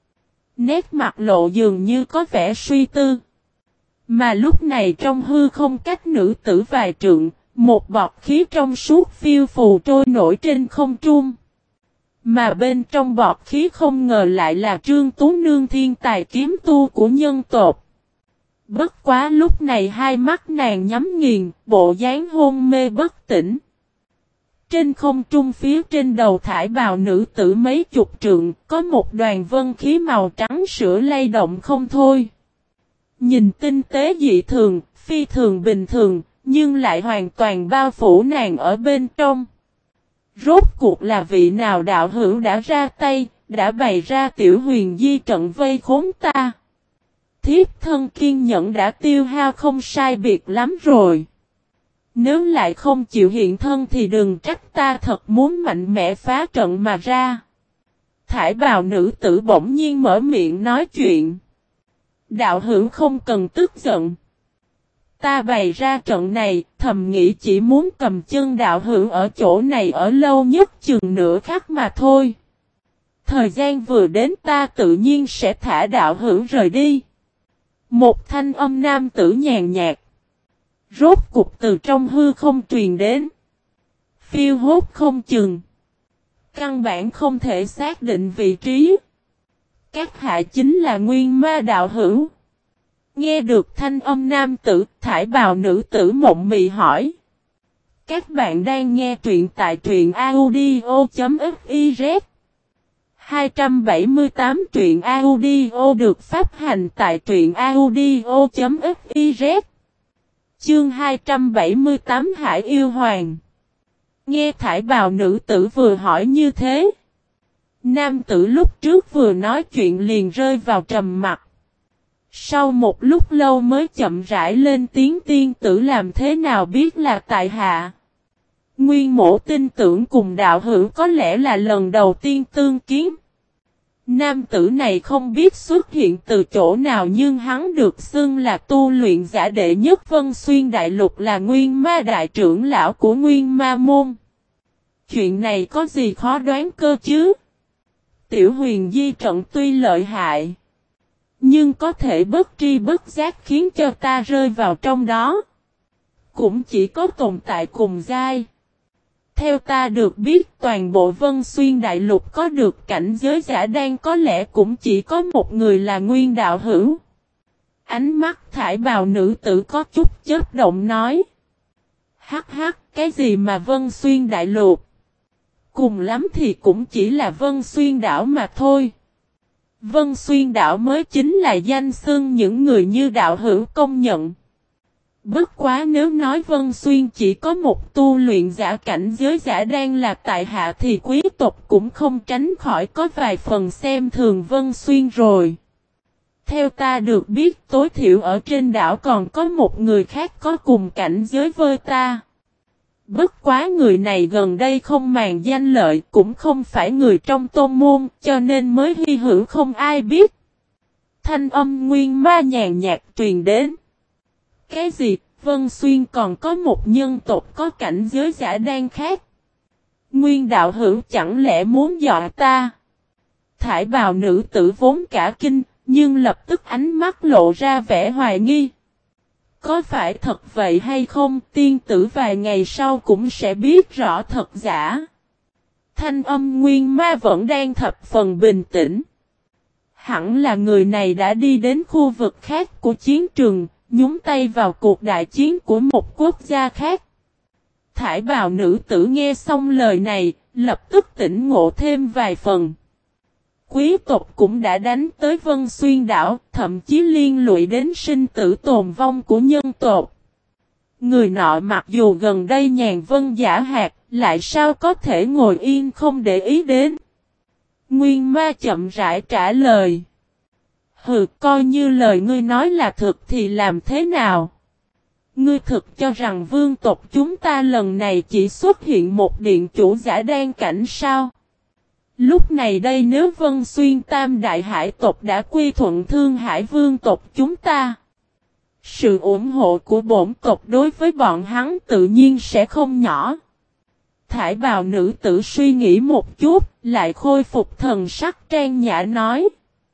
Nét mặt lộ dường như có vẻ suy tư. Mà lúc này trong hư không cách nữ tử vài trượng, một bọt khí trong suốt phiêu phù trôi nổi trên không trung. Mà bên trong bọt khí không ngờ lại là Trương Tú Nương thiên tài kiếm tu của nhân tộc. Bất quá lúc này hai mắt nàng nhắm nghiền, bộ dáng hôn mê bất tỉnh. Trên không trung phía trên đầu thải bào nữ tử mấy chục trượng, có một đoàn vân khí màu trắng sữa lay động không thôi. Nhìn tinh tế dị thường, phi thường bình thường, nhưng lại hoàn toàn bao phủ nàng ở bên trong. Rốt cuộc là vị nào đạo hữu đã ra tay, đã bày ra tiểu huyền di trận vây khốn ta. Thiếp thân kiên nhẫn đã tiêu hao không sai biệt lắm rồi. Nếu lại không chịu hiện thân thì đừng trách ta thật muốn mạnh mẽ phá trận mà ra. Thải bào nữ tử bỗng nhiên mở miệng nói chuyện. Đạo hữu không cần tức giận. Ta bày ra trận này, thầm nghĩ chỉ muốn cầm chân đạo hữu ở chỗ này ở lâu nhất chừng nửa khắc mà thôi. Thời gian vừa đến ta tự nhiên sẽ thả đạo hữu rời đi. Một thanh âm nam tử nhàn nhạt. Rốt cục từ trong hư không truyền đến. Phiêu hốt không chừng. Căn bản không thể xác định vị trí. Các hạ chính là nguyên ma đạo hữu. Nghe được thanh âm nam tử, thải bào nữ tử mộng mị hỏi. Các bạn đang nghe truyện tại truyện audio.fiz 278 truyện audio được phát hành tại truyện audio.fiz. Chương 278 Hải Yêu Hoàng. Nghe thải bào nữ tử vừa hỏi như thế. Nam tử lúc trước vừa nói chuyện liền rơi vào trầm mặc. Sau một lúc lâu mới chậm rãi lên tiếng tiên tử làm thế nào biết là tại hạ. Nguyên mổ tin tưởng cùng đạo hữu có lẽ là lần đầu tiên tương kiến. Nam tử này không biết xuất hiện từ chỗ nào nhưng hắn được xưng là tu luyện giả đệ nhất Vân Xuyên Đại Lục là nguyên ma đại trưởng lão của nguyên ma môn. Chuyện này có gì khó đoán cơ chứ? Tiểu huyền di trận tuy lợi hại, nhưng có thể bất tri bất giác khiến cho ta rơi vào trong đó. Cũng chỉ có tồn tại cùng giai. Theo ta được biết toàn bộ Vân Xuyên Đại Lục có được cảnh giới giả đan có lẽ cũng chỉ có một người là nguyên đạo hữu. Ánh mắt thải bào nữ tử có chút chớp động nói. Hắc hắc, cái gì mà Vân Xuyên Đại Lục? Cùng lắm thì cũng chỉ là Vân Xuyên đảo mà thôi. Vân Xuyên đảo mới chính là danh xưng những người như đạo hữu công nhận. Bất quá nếu nói Vân Xuyên chỉ có một tu luyện giả cảnh giới giả đang là tại hạ thì quý tộc cũng không tránh khỏi có vài phần xem thường Vân Xuyên rồi. Theo ta được biết tối thiểu ở trên đảo còn có một người khác có cùng cảnh giới với ta. Bất quá người này gần đây không màng danh lợi cũng không phải người trong tôn môn cho nên mới hy hữu không ai biết. Thanh âm nguyên ma nhàn nhạt truyền đến. Cái gì? Vân Xuyên còn có một nhân tộc có cảnh giới giả đan khác. Nguyên đạo hữu chẳng lẽ muốn dọa ta? Thải bào nữ tử vốn cả kinh, nhưng lập tức ánh mắt lộ ra vẻ hoài nghi. Có phải thật vậy hay không? Tiên tử vài ngày sau cũng sẽ biết rõ thật giả. Thanh âm nguyên ma vẫn đang thập phần bình tĩnh. Hẳn là người này đã đi đến khu vực khác của chiến trường, nhúng tay vào cuộc đại chiến của một quốc gia khác. Thải bào nữ tử nghe xong lời này, lập tức tỉnh ngộ thêm vài phần. Quý tộc cũng đã đánh tới Vân Xuyên đảo, thậm chí liên lụy đến sinh tử tồn vong của nhân tộc. Người nọ mặc dù gần đây nhàn vân giả hạt, lại sao có thể ngồi yên không để ý đến. Nguyên ma chậm rãi trả lời. Hừ, coi như lời ngươi nói là thực thì làm thế nào? Ngươi thực cho rằng vương tộc chúng ta lần này chỉ xuất hiện một điện chủ giả đan cảnh sao? Lúc này đây nếu Vân Xuyên Tam Đại Hải tộc đã quy thuận Thương Hải vương tộc chúng ta, sự ủng hộ của bổn tộc đối với bọn hắn tự nhiên sẽ không nhỏ. Thải bào nữ tử suy nghĩ một chút, lại khôi phục thần sắc trang nhã nói.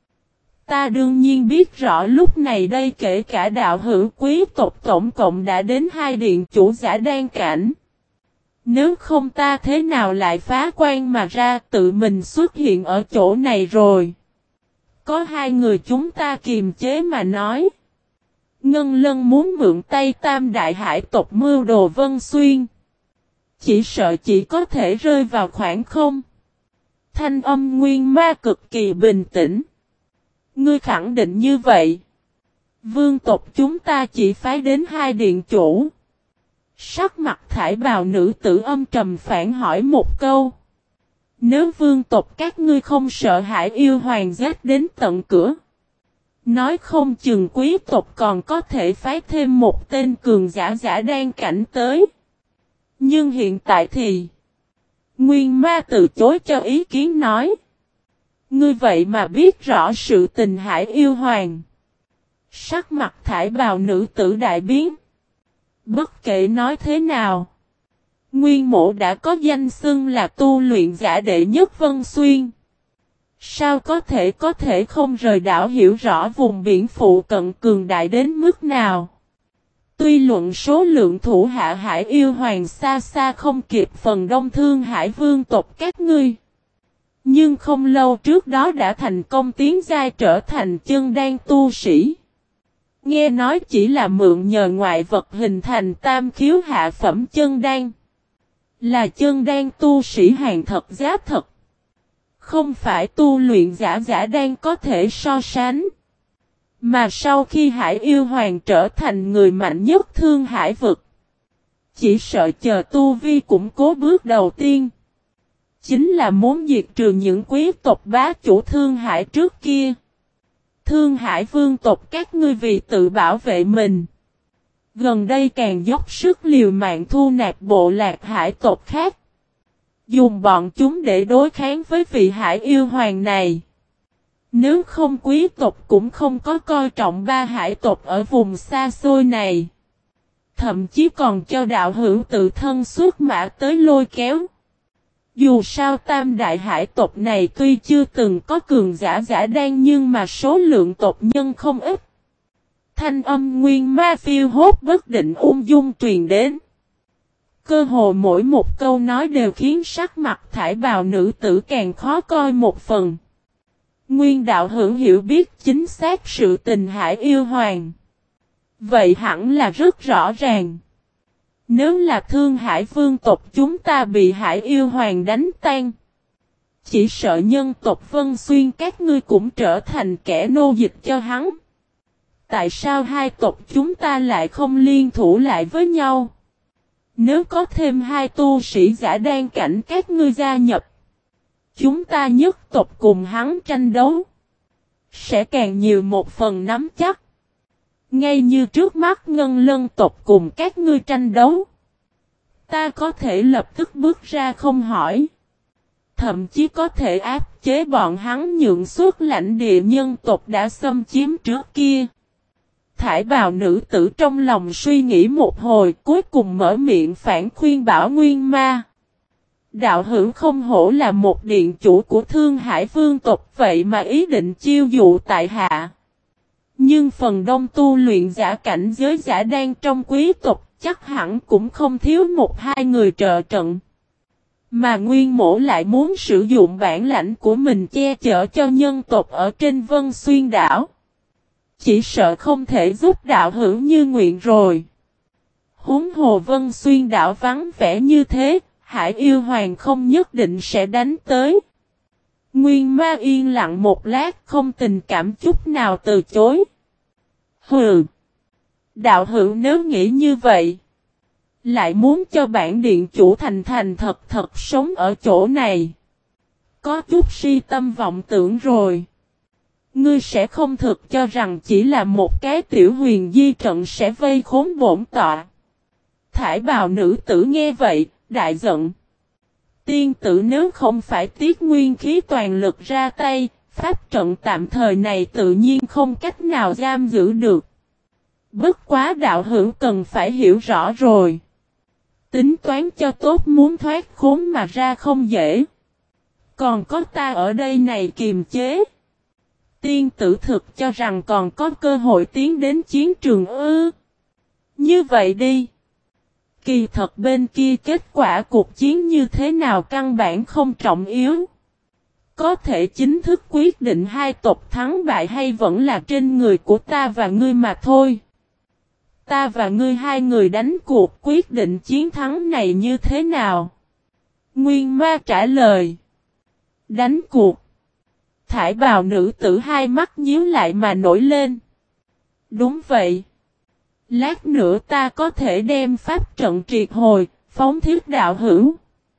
Ta đương nhiên biết rõ lúc này đây kể cả đạo hữu quý tộc tổng cộng đã đến 2 điện chủ giả đan cảnh. Nếu không ta thế nào lại phá quan mà ra tự mình xuất hiện ở chỗ này rồi. Có hai người chúng ta kiềm chế mà nói. Ngân Lân muốn mượn tay Tam Đại Hải tộc mưu đồ Vân Xuyên. Chỉ sợ chỉ có thể rơi vào khoảng không. Thanh âm Nguyên Ma cực kỳ bình tĩnh. Ngươi khẳng định như vậy. Vương tộc chúng ta chỉ phái đến hai điện chủ. Sắc mặt thải bào nữ tử âm trầm phản hỏi một câu. Nếu vương tộc các ngươi không sợ hãi yêu hoàng giết đến tận cửa. Nói không chừng quý tộc còn có thể phái thêm một tên cường giả giả đang cảnh tới. Nhưng hiện tại thì Nguyên Ma từ chối cho ý kiến nói. Ngươi vậy mà biết rõ sự tình hải yêu hoàng. Sắc mặt thải bào nữ tử đại biến. Bất kể nói thế nào. Nguyên Mộ đã có danh xưng là tu luyện giả đệ nhất Vân Xuyên. Sao có thể không rời đảo hiểu rõ vùng biển phụ cận cường đại đến mức nào. Tuy luận số lượng thủ hạ hải yêu hoàng xa xa không kịp phần đông thương hải vương tộc các ngươi. Nhưng không lâu trước đó đã thành công tiến giai trở thành chân đan tu sĩ. Nghe nói chỉ là mượn nhờ ngoại vật hình thành tam khiếu hạ phẩm chân đan. Là chân đan tu sĩ hàng thật giá thật. Không phải tu luyện giả đan có thể so sánh. Mà sau khi hải yêu hoàng trở thành người mạnh nhất thương hải vực. Chỉ sợ chờ tu vi củng cố bước đầu tiên. Chính là muốn diệt trừ những quý tộc bá chủ thương hải trước kia. Thương hải vương tộc các ngươi vì tự bảo vệ mình. Gần đây càng dốc sức liều mạng thu nạp bộ lạc hải tộc khác. Dùng bọn chúng để đối kháng với vị hải yêu hoàng này. Nếu không quý tộc cũng không có coi trọng ba hải tộc ở vùng xa xôi này. Thậm chí còn cho đạo hữu tự thân xuất mã tới lôi kéo. Dù sao tam đại hải tộc này tuy chưa từng có cường giả đan nhưng mà số lượng tộc nhân không ít. Thanh âm Nguyên Ma phiêu hốt bất định ung dung truyền đến. Cơ hồ mỗi một câu nói đều khiến sắc mặt thải bào nữ tử càng khó coi một phần. Nguyên đạo hữu hiểu biết chính xác sự tình hải yêu hoàng. Vậy hẳn là rất rõ ràng. Nếu là thương hải vương tộc chúng ta bị hải yêu hoàng đánh tan. Chỉ sợ nhân tộc Vân Xuyên các ngươi cũng trở thành kẻ nô dịch cho hắn. Tại sao hai tộc chúng ta lại không liên thủ lại với nhau? Nếu có thêm hai tu sĩ giả đan cảnh các ngươi gia nhập. Chúng ta nhất tộc cùng hắn tranh đấu. Sẽ càng nhiều một phần nắm chắc. Ngay như trước mắt Ngân Lân tộc cùng các ngươi tranh đấu. Ta có thể lập tức bước ra không hỏi. Thậm chí có thể áp chế bọn hắn nhượng suốt lãnh địa nhân tộc đã xâm chiếm trước kia. Thải bào nữ tử trong lòng suy nghĩ một hồi cuối cùng mở miệng phản khuyên bảo Nguyên Ma. Đạo hữu không hổ là một điện chủ của Thương Hải vương tộc vậy mà ý định chiêu dụ tại hạ. Nhưng phần đông tu luyện giả cảnh giới giả đan trong quý tộc chắc hẳn cũng không thiếu một hai người trợ trận. Mà Nguyên Mỗ lại muốn sử dụng bản lãnh của mình che chở cho nhân tộc ở trên Vân Xuyên đảo. Chỉ sợ không thể giúp đạo hữu như nguyện rồi. Huống hồ Vân Xuyên đảo vắng vẻ như thế, hải yêu hoàng không nhất định sẽ đánh tới. Nguyên Ma yên lặng một lát không tình cảm chút nào từ chối. Hừ! Đạo hữu nếu nghĩ như vậy, lại muốn cho bản điện chủ thành thật sống ở chỗ này. Có chút si tâm vọng tưởng rồi. Ngươi sẽ không thực cho rằng chỉ là một cái tiểu huyền di trận sẽ vây khốn bổn tọa. Thải bào nữ tử nghe vậy, đại giận. Tiên tử nếu không phải tiết nguyên khí toàn lực ra tay, pháp trận tạm thời này tự nhiên không cách nào giam giữ được. Bất quá đạo hữu cần phải hiểu rõ rồi. Tính toán cho tốt muốn thoát khốn mà ra không dễ. Còn có ta ở đây này kiềm chế. Tiên tử thực cho rằng còn có cơ hội tiến đến chiến trường ư. Như vậy đi. Kỳ thật bên kia kết quả cuộc chiến như thế nào căn bản không trọng yếu. Có thể chính thức quyết định hai tộc thắng bại hay vẫn là trên người của ta và ngươi mà thôi. Ta và ngươi hai người đánh cuộc quyết định chiến thắng này như thế nào? Nguyên Ma trả lời. Đánh cuộc. Thải bào nữ tử hai mắt nhíu lại mà nổi lên. Đúng vậy. Lát nữa ta có thể đem pháp trận triệt hồi, phóng thiết đạo hữu.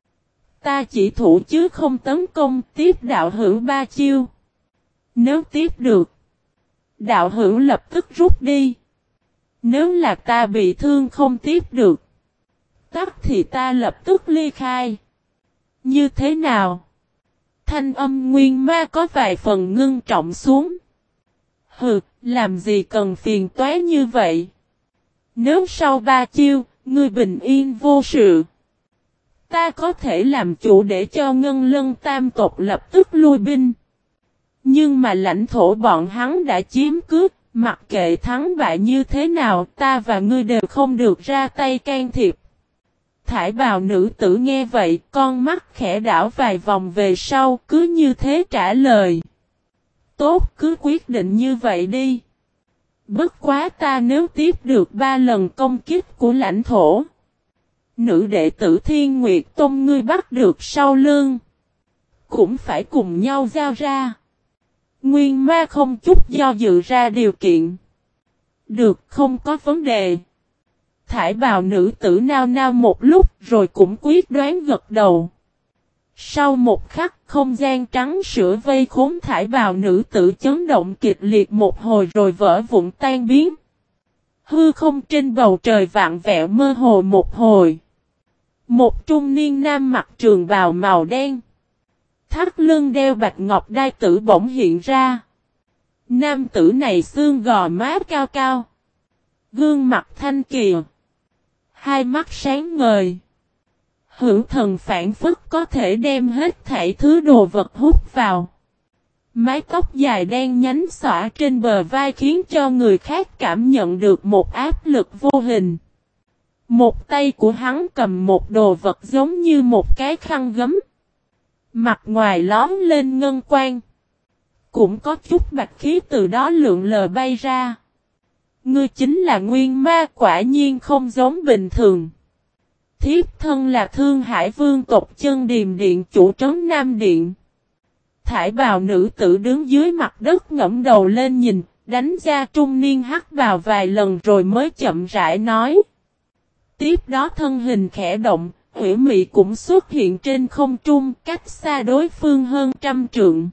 Ta chỉ thủ chứ không tấn công, tiếp đạo hữu 3 chiêu. Nếu tiếp được, đạo hữu lập tức rút đi. Nếu là ta bị thương không tiếp được, tắt thì ta lập tức ly khai. Như thế nào? Thanh âm Nguyên Ma có vài phần ngưng trọng xuống. Hừ, làm gì cần phiền toái như vậy? Nếu sau 3 chiêu, ngươi bình yên vô sự, ta có thể làm chủ để cho Ngân Lân tam tộc lập tức lui binh. Nhưng mà lãnh thổ bọn hắn đã chiếm cướp, mặc kệ thắng bại như thế nào, ta và ngươi đều không được ra tay can thiệp. Thải bào nữ tử nghe vậy, con mắt khẽ đảo vài vòng về sau, cứ như thế trả lời. Tốt, cứ quyết định như vậy đi. Bất quá ta nếu tiếp được 3 lần công kích của lãnh thổ, nữ đệ tử Thiên Nguyệt Tông ngươi bắt được sau lưng, cũng phải cùng nhau giao ra. Nguyên Ma không chút do dự ra điều kiện. Được, không có vấn đề. Thải bào nữ tử nao nao một lúc rồi cũng quyết đoán gật đầu. Sau một khắc, không gian trắng sữa vây khốn thải bào nữ tử chấn động kịch liệt một hồi rồi vỡ vụn tan biến. Hư không trên bầu trời vạn vẹo mơ hồ một hồi. Một trung niên nam mặc trường bào màu đen, thắt lưng đeo bạch ngọc đai tử bỗng hiện ra. Nam tử này xương gò má cao cao, gương mặt thanh kỳ, hai mắt sáng ngời. Hữu thần phản phất có thể đem hết thảy thứ đồ vật hút vào. Mái tóc dài đen nhánh xõa trên bờ vai khiến cho người khác cảm nhận được một áp lực vô hình. Một tay của hắn cầm một đồ vật giống như một cái khăn gấm. Mặt ngoài lóm lên ngân quang. Cũng có chút bạch khí từ đó lượn lờ bay ra. Ngươi chính là Nguyên Ma, quả nhiên không giống bình thường. Thiếp thân là Thương Hải Vương tộc Chân Điềm Điện chủ trấn Nam Điện. Thải bào nữ tử đứng dưới mặt đất ngẫm đầu lên nhìn, đánh ra trung niên hắc bào vài lần rồi mới chậm rãi nói. Tiếp đó thân hình khẽ động, Hủy Mị cũng xuất hiện trên không trung, cách xa đối phương hơn 100 trượng.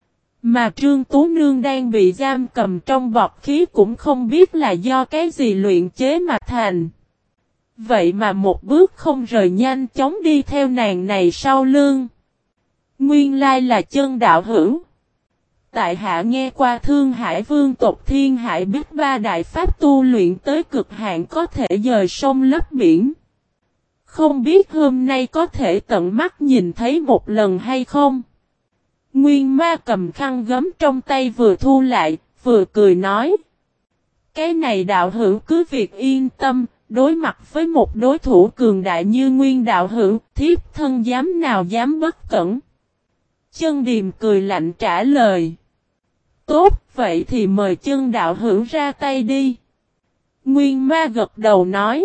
Mà Trương Tú Nương đang bị giam cầm trong bọt khí cũng không biết là do cái gì luyện chế mà thành. Vậy mà một bước không rời nhanh chóng đi theo nàng này sau lưng. Nguyên lai là Chân đạo hữu. Tại hạ nghe qua Thương Hải Vương tộc Thiên Hải biết 3 đại pháp tu luyện tới cực hạn có thể dời sông lấp biển. Không biết hôm nay có thể tận mắt nhìn thấy một lần hay không? Nguyên Ma cầm khăn gấm trong tay vừa thu lại, vừa cười nói. Cái này đạo hữu cứ việc yên tâm, đối mặt với một đối thủ cường đại như Nguyên đạo hữu, thiếp thân dám nào dám bất cẩn. Chân Điềm cười lạnh trả lời. Tốt, vậy thì mời Chân đạo hữu ra tay đi. Nguyên Ma gật đầu nói.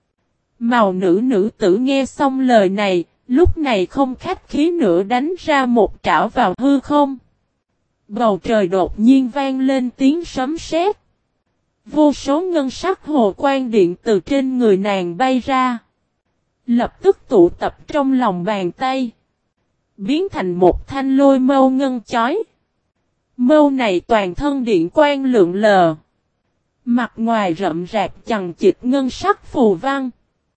Màu nữ tử nghe xong lời này, lúc này không khách khí nữa đánh ra một trảo vào hư không. Bầu trời đột nhiên vang lên tiếng sấm sét. Vô số ngân sắc hồ quang điện từ trên người nàng bay ra. Lập tức tụ tập trong lòng bàn tay. Biến thành một thanh lôi mâu ngân chói. Mâu này toàn thân điện quang lượn lờ. Mặt ngoài rậm rạp chằng chịt ngân sắc phù văn.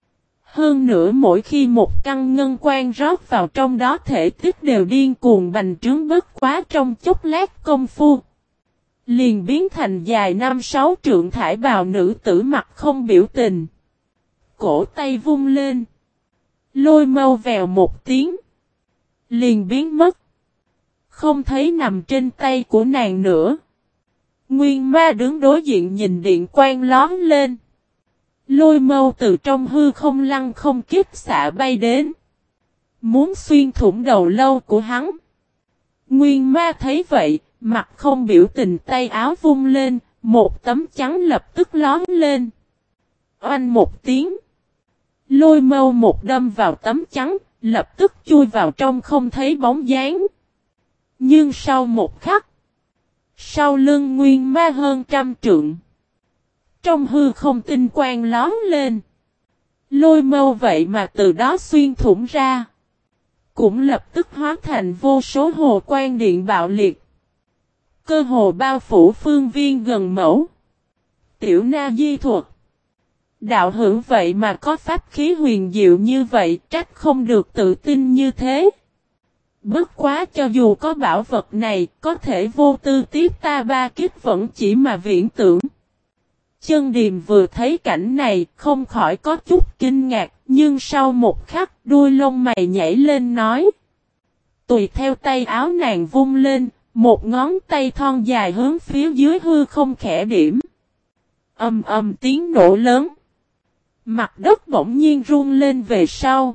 Hơn nữa mỗi khi một căn ngân quang rót vào trong đó thể tích đều điên cuồng bành trướng bất quá trong chốc lát công phu. Liền biến thành dài 5-6 trượng. Thải bào nữ tử mặt không biểu tình. Cổ tay vung lên. Lôi mâu vèo một tiếng. Liền biến mất. Không thấy nằm trên tay của nàng nữa. Nguyên Ma đứng đối diện nhìn điện quang lóm lên. Lôi mâu từ trong hư không lăng không kích xạ bay đến. Muốn xuyên thủng đầu lâu của hắn. Nguyên ma thấy vậy, mặt không biểu tình tay áo vung lên, một tấm trắng lập tức lóm lên. Oanh một tiếng. Lôi mâu một đâm vào tấm trắng, lập tức chui vào trong không thấy bóng dáng. Nhưng sau một khắc, sau lưng nguyên ma hơn 100 trượng. Trong hư không tinh quang lóm lên. Lôi mâu vậy mà từ đó xuyên thủng ra. Cũng lập tức hóa thành vô số hồ quang điện bạo liệt. Cơ hồ bao phủ phương viên gần mẫu. Tiểu na di thuật. Đạo hữu vậy mà có pháp khí huyền diệu như vậy, trách không được tự tin như thế. Bất quá cho dù có bảo vật này, có thể vô tư tiếp ta ba kiếp vẫn chỉ mà viễn tưởng. Chân Điềm vừa thấy cảnh này, không khỏi có chút kinh ngạc, nhưng sau một khắc, đuôi lông mày nhảy lên nói. Tùy theo tay áo nàng vung lên, một ngón tay thon dài hướng phía dưới hư không khẽ điểm. Ầm ầm tiếng nổ lớn. Mặt đất bỗng nhiên rung lên về sau.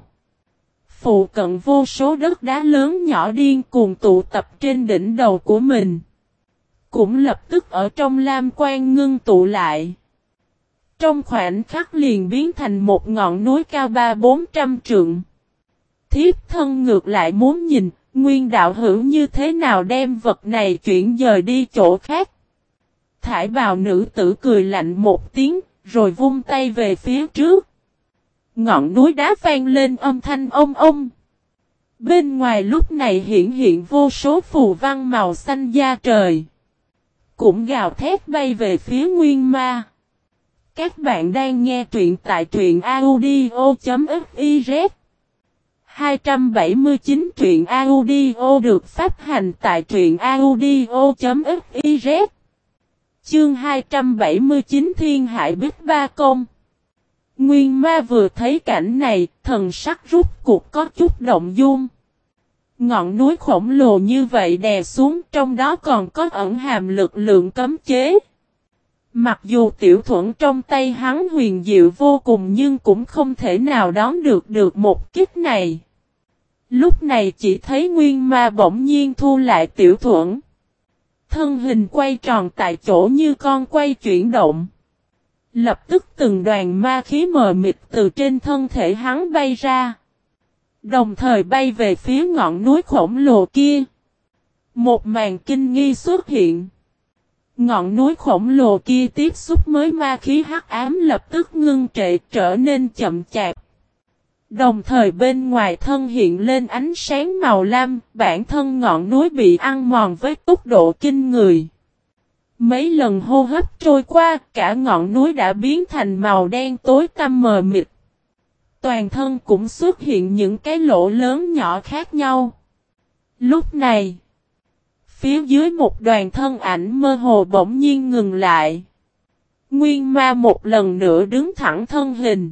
Phụ cận vô số đất đá lớn nhỏ điên cuồng tụ tập trên đỉnh đầu của mình. Cũng lập tức ở trong lam quang ngưng tụ lại. Trong khoảnh khắc liền biến thành một ngọn núi cao 300-400 trượng. Thiếp thân ngược lại muốn nhìn, nguyên đạo hữu như thế nào đem vật này chuyển dời đi chỗ khác. Thải bào nữ tử cười lạnh một tiếng, rồi vung tay về phía trước. Ngọn núi đá vang lên âm thanh ông ông. Bên ngoài lúc này hiện vô số phù văn màu xanh da trời. Cũng gào thét bay về phía nguyên ma. Các bạn đang nghe truyện tại truyện audio.fiz 279 truyện audio được phát hành tại truyện audio.fiz Chương 279 Thiên Hải Bích Ba Công. Nguyên ma vừa thấy cảnh này, thần sắc rút cuộc có chút động dung. Ngọn núi khổng lồ như vậy đè xuống, trong đó còn có ẩn hàm lực lượng cấm chế. Mặc dù tiểu thuẫn trong tay hắn huyền diệu vô cùng nhưng cũng không thể nào đón được một kích này. Lúc này chỉ thấy nguyên ma bỗng nhiên thu lại tiểu thuẫn. Thân hình quay tròn tại chỗ như con quay chuyển động. Lập tức từng đoàn ma khí mờ mịt từ trên thân thể hắn bay ra. Đồng thời bay về phía ngọn núi khổng lồ kia. Một màn kinh nghi xuất hiện. Ngọn núi khổng lồ kia tiếp xúc với ma khí hắc ám lập tức ngưng trệ trở nên chậm chạp. Đồng thời bên ngoài thân hiện lên ánh sáng màu lam, bản thân ngọn núi bị ăn mòn với tốc độ kinh người. Mấy lần hô hấp trôi qua, cả ngọn núi đã biến thành màu đen tối tăm mờ mịt. Toàn thân cũng xuất hiện những cái lỗ lớn nhỏ khác nhau. Lúc này, phía dưới một đoàn thân ảnh mơ hồ bỗng nhiên ngừng lại. Nguyên ma một lần nữa đứng thẳng thân hình.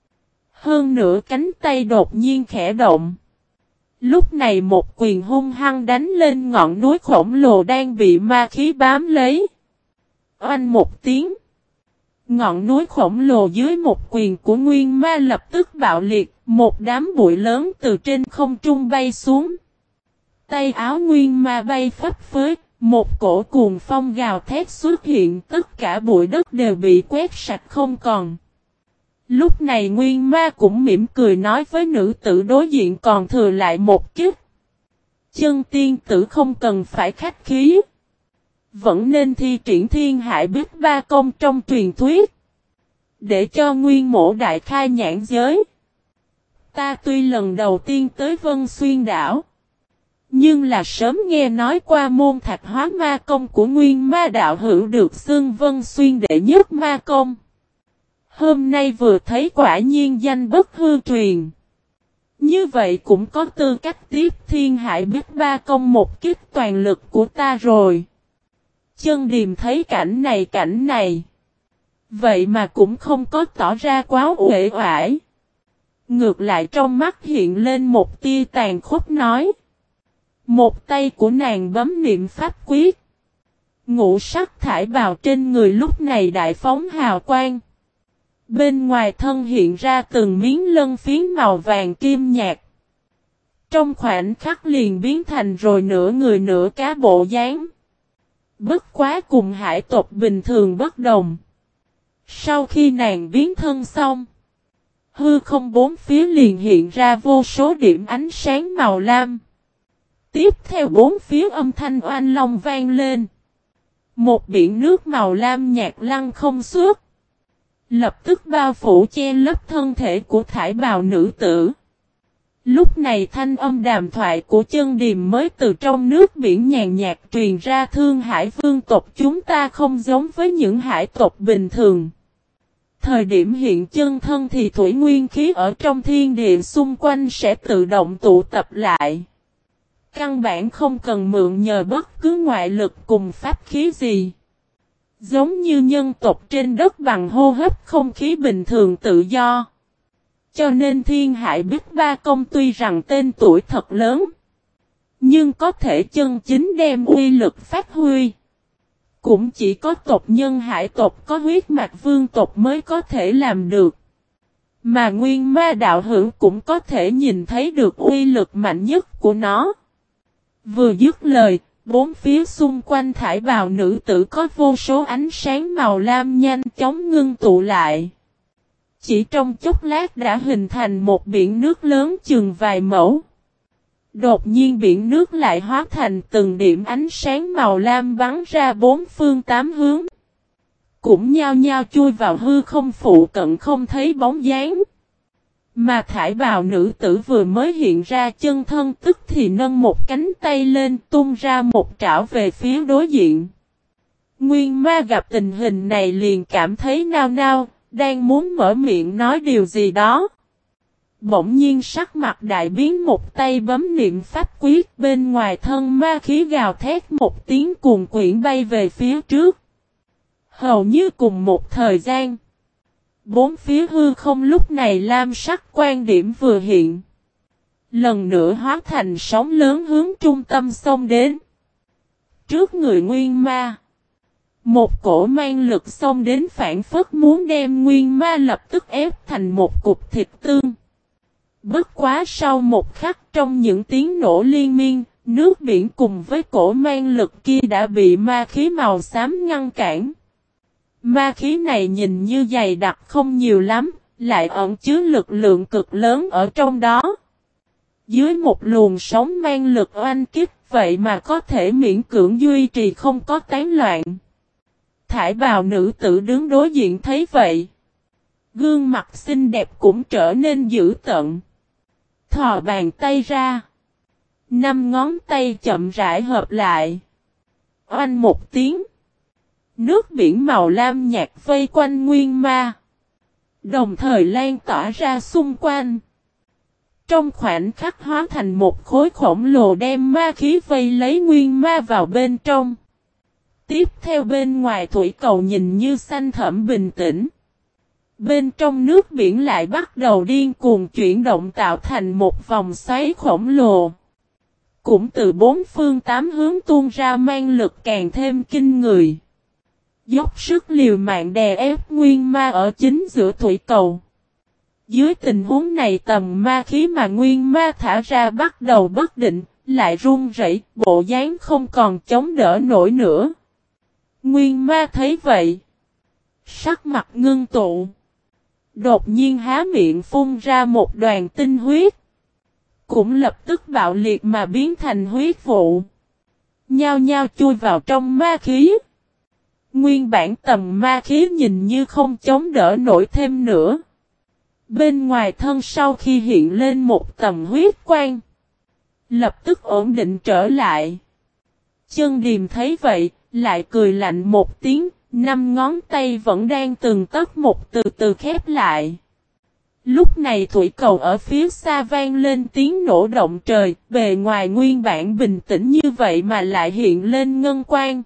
Hơn nữa cánh tay đột nhiên khẽ động. Lúc này một quyền hung hăng đánh lên ngọn núi khổng lồ đang bị ma khí bám lấy. Oanh một tiếng. Ngọn núi khổng lồ dưới một quyền của nguyên ma lập tức bạo liệt, một đám bụi lớn từ trên không trung bay xuống. Tay áo nguyên ma bay phấp phới, một cổ cuồng phong gào thét xuất hiện, tất cả bụi đất đều bị quét sạch không còn. Lúc này nguyên ma cũng mỉm cười nói với nữ tử đối diện còn thừa lại một kiếp. Chân tiên tử không cần phải khách khí. Vẫn nên thi triển Thiên Hải Bích Ba Công trong truyền thuyết. Để cho nguyên mổ đại khai nhãn giới. Ta tuy lần đầu tiên tới Vân Xuyên đảo. Nhưng là sớm nghe nói qua môn Thạch Hóa Ma Công của nguyên ma đạo hữu được xưng Vân Xuyên đệ nhất ma công. Hôm nay vừa thấy quả nhiên danh bất hư truyền. Như vậy cũng có tư cách tiếp Thiên Hải Bích Ba Công một kích toàn lực của ta rồi. Chân Điềm thấy cảnh này. Vậy mà cũng không có tỏ ra quá uể oải. Ngược lại trong mắt hiện lên một tia tàn khốc nói. Một tay của nàng bấm niệm pháp quyết. Ngũ sắc thải bào trên người lúc này đại phóng hào quang. Bên ngoài thân hiện ra từng miếng lân phiến màu vàng kim nhạt. Trong khoảnh khắc liền biến thành rồi nửa người nửa cá bộ dáng. Bất quá cùng hải tộc bình thường bất đồng. Sau khi nàng biến thân xong, hư không bốn phía liền hiện ra vô số điểm ánh sáng màu lam. Tiếp theo bốn phía âm thanh oanh long vang lên. Một biển nước màu lam nhạt lăn không suốt. Lập tức bao phủ che lấp thân thể của thải bào nữ tử. Lúc này thanh âm đàm thoại của Chân Điềm mới từ trong nước biển nhàn nhạt truyền ra. Thương Hải vương tộc chúng ta không giống với những hải tộc bình thường. Thời điểm hiện chân thân thì thủy nguyên khí ở trong thiên địa xung quanh sẽ tự động tụ tập lại. Căn bản không cần mượn nhờ bất cứ ngoại lực cùng pháp khí gì. Giống như nhân tộc trên đất bằng hô hấp không khí bình thường tự do. Cho nên Thiên Hải Bích Ba Công tuy rằng tên tuổi thật lớn, nhưng có thể chân chính đem uy lực phát huy. Cũng chỉ có tộc nhân hải tộc có huyết mạch vương tộc mới có thể làm được. Mà Nguyên Ma đạo hữu cũng có thể nhìn thấy được uy lực mạnh nhất của nó. Vừa dứt lời, bốn phía xung quanh thải bào nữ tử có vô số ánh sáng màu lam nhanh chóng ngưng tụ lại. Chỉ trong chốc lát đã hình thành một biển nước lớn chừng vài mẫu. Đột nhiên biển nước lại hóa thành từng điểm ánh sáng màu lam bắn ra bốn phương tám hướng. Cũng nhao nhao chui vào hư không phụ cận không thấy bóng dáng. Mà thải bào nữ tử vừa mới hiện ra chân thân tức thì nâng một cánh tay lên tung ra một trảo về phía đối diện. Nguyên Ma gặp tình hình này liền cảm thấy nao nao, đang muốn mở miệng nói điều gì đó. Bỗng nhiên sắc mặt đại biến, một tay bấm niệm pháp quyết, bên ngoài thân ma khí gào thét một tiếng cuồn quyển bay về phía trước. Hầu như cùng một thời gian, bốn phía hư không lúc này lam sắc quan điểm vừa hiện. Lần nữa hóa thành sóng lớn hướng trung tâm xông đến. Trước người Nguyên Ma, một cổ mang lực xông đến phản phất muốn đem Nguyên Ma lập tức ép thành một cục thịt tương. Bất quá sau một khắc trong những tiếng nổ liên miên, nước biển cùng với cổ mang lực kia đã bị ma khí màu xám ngăn cản. Ma khí này nhìn như dày đặc không nhiều lắm, lại ẩn chứa lực lượng cực lớn ở trong đó. Dưới một luồng sóng mang lực oanh kích vậy mà có thể miễn cưỡng duy trì không có tán loạn. Thải bào nữ tử đứng đối diện thấy vậy. Gương mặt xinh đẹp cũng trở nên dữ tợn. Thò bàn tay ra. 5 ngón tay chậm rãi hợp lại. Oanh một tiếng. Nước biển màu lam nhạt vây quanh Nguyên Ma. Đồng thời lan tỏa ra xung quanh. Trong khoảnh khắc hóa thành một khối khổng lồ đem ma khí vây lấy Nguyên Ma vào bên trong. Tiếp theo bên ngoài thủy cầu nhìn như xanh thẳm bình tĩnh. Bên trong nước biển lại bắt đầu điên cuồng chuyển động tạo thành một vòng xoáy khổng lồ. Cũng từ bốn phương tám hướng tuôn ra mang lực càng thêm kinh người. Dốc sức liều mạng đè ép Nguyên Ma ở chính giữa thủy cầu. Dưới tình huống này tầm ma khí mà Nguyên Ma thả ra bắt đầu bất định, lại run rẩy, bộ dáng không còn chống đỡ nổi nữa. Nguyên Ma thấy vậy, sắc mặt ngưng tụ. Đột nhiên há miệng phun ra một đoàn tinh huyết. Cũng lập tức bạo liệt mà biến thành huyết vụ. Nhao nhao chui vào trong ma khí. Nguyên bản tầm ma khí nhìn như không chống đỡ nổi thêm nữa. Bên ngoài thân sau khi hiện lên một tầm huyết quang. Lập tức ổn định trở lại. Chân Điềm thấy vậy, lại cười lạnh một tiếng. 5 ngón tay vẫn đang từng tấc một từ từ khép lại. Lúc này thủy cầu ở phía xa vang lên tiếng nổ động trời, bề ngoài nguyên bản bình tĩnh như vậy mà lại hiện lên ngân quang.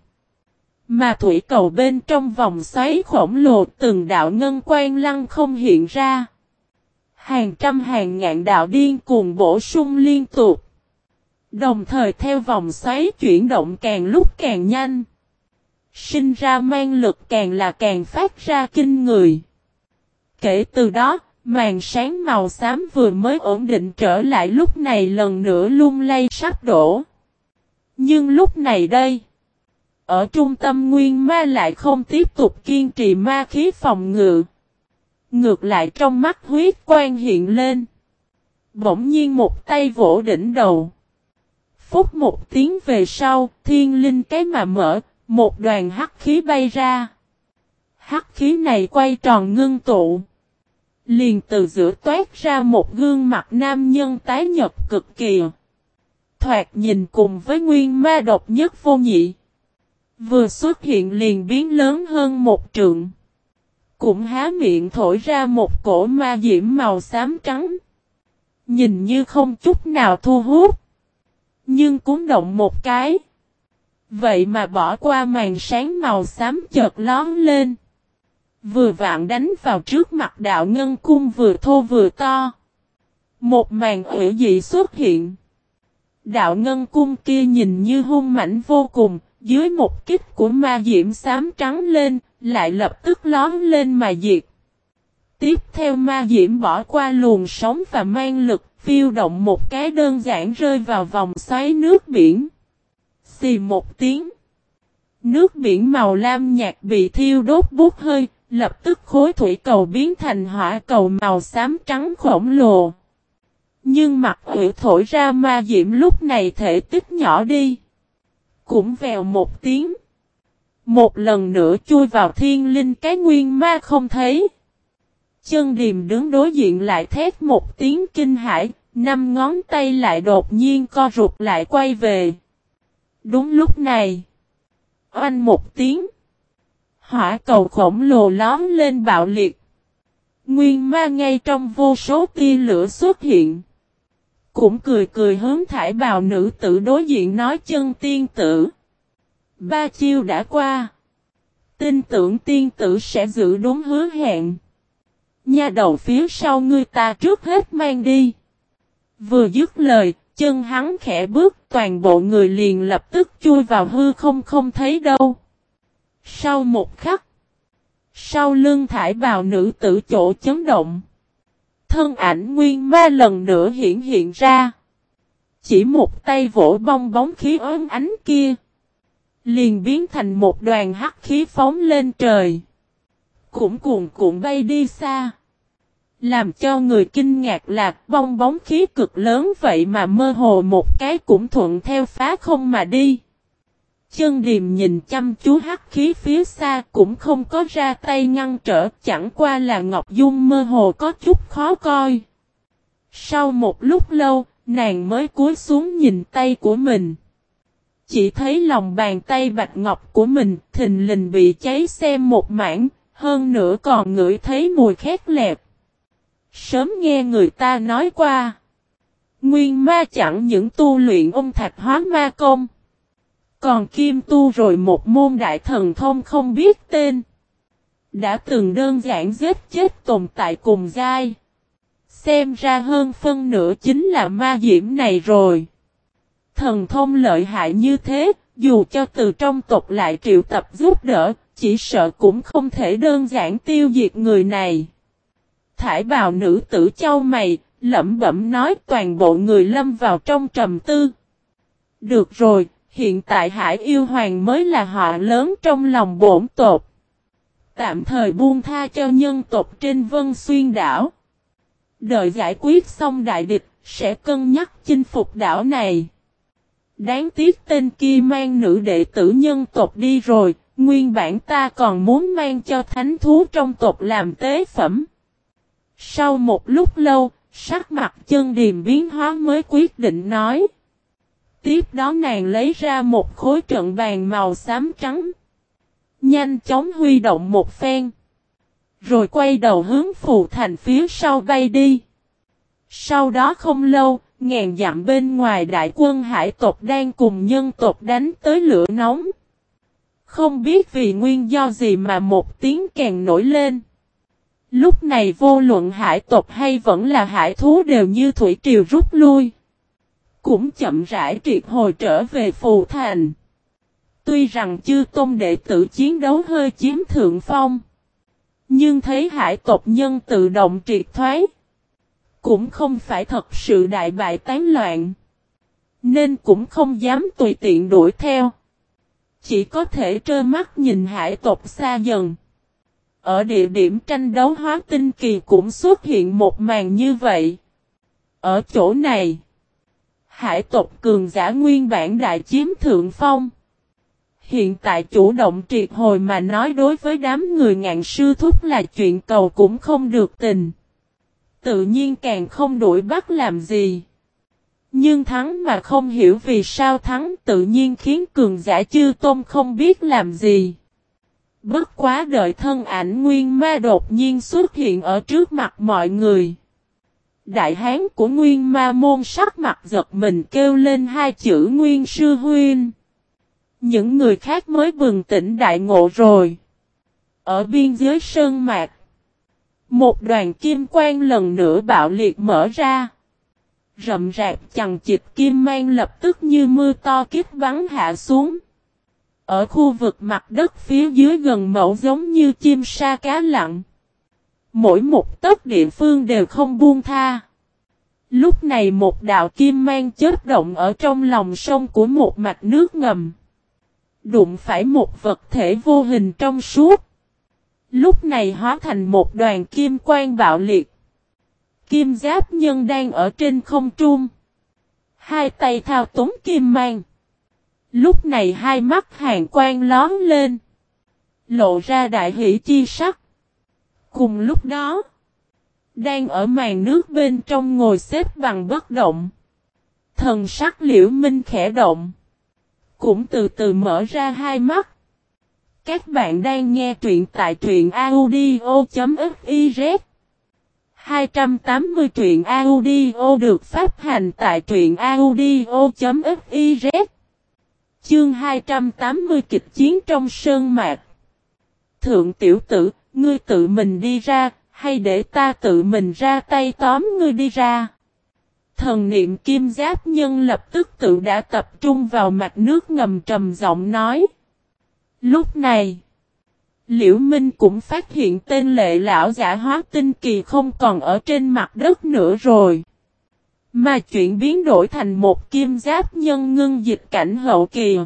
Mà thủy cầu bên trong vòng xoáy khổng lồ từng đạo ngân quang lăng không hiện ra. Hàng trăm hàng ngàn đạo điên cuồng bổ sung liên tục. Đồng thời theo vòng xoáy chuyển động càng lúc càng nhanh. Sinh ra mang lực càng là càng phát ra kinh người. Kể từ đó, màn sáng màu xám vừa mới ổn định trở lại lúc này lần nữa lung lay sắp đổ. Nhưng lúc này đây, ở trung tâm nguyên ma lại không tiếp tục kiên trì ma khí phòng ngự. Ngược lại trong mắt huyết quang hiện lên. Bỗng nhiên một tay vỗ đỉnh đầu. Phút một tiếng về sau, thiên linh cái mà mở, một đoàn hắc khí bay ra. Hắc khí này quay tròn ngưng tụ. Liền từ giữa toát ra một gương mặt nam nhân tái nhợt cực kỳ. Thoạt nhìn cùng với nguyên ma độc nhất vô nhị. Vừa xuất hiện liền biến lớn hơn một trượng. Cũng há miệng thổi ra một cổ ma diễm màu xám trắng. Nhìn như không chút nào thu hút. Nhưng cũng động một cái. Vậy mà bỏ qua màn sáng màu xám chợt lón lên. Vừa vặn đánh vào trước mặt đạo ngân cung vừa thô vừa to. Một màn hủy dị xuất hiện. Đạo ngân cung kia nhìn như hung mãnh vô cùng. Dưới một kích của ma diễm xám trắng lên, lại lập tức lón lên mà diệt. Tiếp theo ma diễm bỏ qua luồng sóng và mang lực, phiêu động một cái đơn giản rơi vào vòng xoáy nước biển. Xì một tiếng. Nước biển màu lam nhạt bị thiêu đốt bút hơi, lập tức khối thủy cầu biến thành hỏa cầu màu xám trắng khổng lồ. Nhưng mặt hủy thổi ra ma diễm lúc này thể tích nhỏ đi. Cũng vèo một tiếng. Một lần nữa chui vào thiên linh cái nguyên ma không thấy. Chân Điềm đứng đối diện lại thét một tiếng kinh hãi, năm ngón tay lại đột nhiên co rụt lại quay về. Đúng lúc này. Oanh một tiếng. Hỏa cầu khổng lồ lóm lên bạo liệt. Nguyên ma ngay trong vô số tia lửa xuất hiện. Cũng cười cười hướng thải bào nữ tử đối diện nói chân tiên tử. Ba chiêu đã qua. Tin tưởng tiên tử sẽ giữ đúng hứa hẹn. Nha đầu phía sau ngươi ta trước hết mang đi. Vừa dứt lời, chân hắn khẽ bước toàn bộ người liền lập tức chui vào hư không thấy đâu. Sau một khắc. Sau lưng thải bào nữ tử chỗ chấn động. Thân ảnh nguyên ma lần nữa hiện ra. Chỉ một tay vỗ bong bóng khí ớn ánh kia. Liền biến thành một đoàn hắc khí phóng lên trời. Cũng cuồn cuộn bay đi xa. Làm cho người kinh ngạc là bong bóng khí cực lớn vậy mà mơ hồ một cái cũng thuận theo phá không mà đi. Chân Điềm nhìn chăm chú hắc khí phía xa cũng không có ra tay ngăn trở, chẳng qua là Ngọc Dung mơ hồ có chút khó coi. Sau một lúc lâu, nàng mới cúi xuống nhìn tay của mình. Chỉ thấy lòng bàn tay bạch ngọc của mình thình lình bị cháy xém một mảng, hơn nữa còn ngửi thấy mùi khét lẹt. Sớm nghe người ta nói qua. Nguyên ma chẳng những tu luyện ông thạch hóa ma công. Còn kim tu rồi một môn đại thần thông không biết tên. Đã từng đơn giản giết chết tồn tại cùng giai. Xem ra hơn phân nửa chính là ma diễm này rồi. Thần thông lợi hại như thế, dù cho từ trong tộc lại triệu tập giúp đỡ, chỉ sợ cũng không thể đơn giản tiêu diệt người này. Thải bào nữ tử chau mày, lẩm bẩm nói toàn bộ người lâm vào trong trầm tư. Được rồi, hiện tại Hải Yêu Hoàng mới là họ lớn trong lòng bổn tộc. Tạm thời buông tha cho nhân tộc trên Vân Xuyên đảo. Đợi giải quyết xong đại địch, sẽ cân nhắc chinh phục đảo này. Đáng tiếc tên kia mang nữ đệ tử nhân tộc đi rồi, nguyên bản ta còn muốn mang cho thánh thú trong tộc làm tế phẩm. Sau một lúc lâu, sắc mặt Chân Điềm biến hóa mới quyết định nói. Tiếp đó nàng lấy ra một khối trận bàn màu xám trắng. Nhanh chóng huy động một phen. Rồi quay đầu hướng Phù Thành phía sau bay đi. Sau đó không lâu, ngàn dặm bên ngoài đại quân hải tộc đang cùng nhân tộc đánh tới lửa nóng. Không biết vì nguyên do gì mà một tiếng kèn nổi lên. Lúc này vô luận hải tộc hay vẫn là hải thú đều như thủy triều rút lui. Cũng chậm rãi triệt hồi trở về Phù Thành. Tuy rằng chư tôn đệ tử chiến đấu hơi chiếm thượng phong. Nhưng thấy hải tộc nhân tự động triệt thoái. Cũng không phải thật sự đại bại tán loạn. Nên cũng không dám tùy tiện đuổi theo. Chỉ có thể trơ mắt nhìn hải tộc xa dần. Ở địa điểm tranh đấu hóa tinh kỳ cũng xuất hiện một màn như vậy. Ở chỗ này, hải tộc cường giả nguyên bản đại chiếm thượng phong. Hiện tại chủ động triệt hồi mà nói đối với đám người Ngạn Sư Thúc là chuyện cầu cũng không được tình. Tự nhiên càng không đuổi bắt làm gì. Nhưng thắng mà không hiểu vì sao thắng tự nhiên khiến cường giả chư tôn không biết làm gì. Bất quá đợi thân ảnh Nguyên Ma đột nhiên xuất hiện ở trước mặt mọi người. Đại hán của Nguyên Ma môn sắc mặt giật mình kêu lên hai chữ Nguyên Sư Huynh. Những người khác mới bừng tỉnh đại ngộ rồi. Ở biên giới sơn mạc, một đoàn kim quang lần nữa bạo liệt mở ra. Rậm rạp chằng chịt kim mang lập tức như mưa to kích bắn hạ xuống. Ở khu vực mặt đất phía dưới gần mẫu giống như chim sa cá lặn. Mỗi một tấc địa phương đều không buông tha. Lúc này một đạo kim mang chớp động ở trong lòng sông của một mạch nước ngầm. Đụng phải một vật thể vô hình trong suốt. Lúc này hóa thành một đoàn kim quang bạo liệt. Kim giáp nhân đang ở trên không trung. Hai tay thao túng kim mang. Lúc này hai mắt hàn quang lóm lên. Lộ ra đại hỷ chi sắc. Cùng lúc đó, đang ở màn nước bên trong ngồi xếp bằng bất động. Thần sắc Liễu Minh khẽ động. Cũng từ từ mở ra hai mắt. Các bạn đang nghe truyện tại truyện audio.fiz 280 truyện audio được phát hành tại truyện audio.fiz Chương 280 kịch chiến trong sơn mạc. Thượng tiểu tử, ngươi tự mình đi ra, hay để ta tự mình ra tay tóm ngươi đi ra? Thần niệm kim giáp nhân lập tức tự đã tập trung vào mạch nước ngầm trầm giọng nói. Lúc này, Liễu Minh cũng phát hiện tên lệ lão giả hóa tinh kỳ không còn ở trên mặt đất nữa rồi. Mà chuyện biến đổi thành một kim giáp nhân ngưng dịch cảnh hậu kỳ.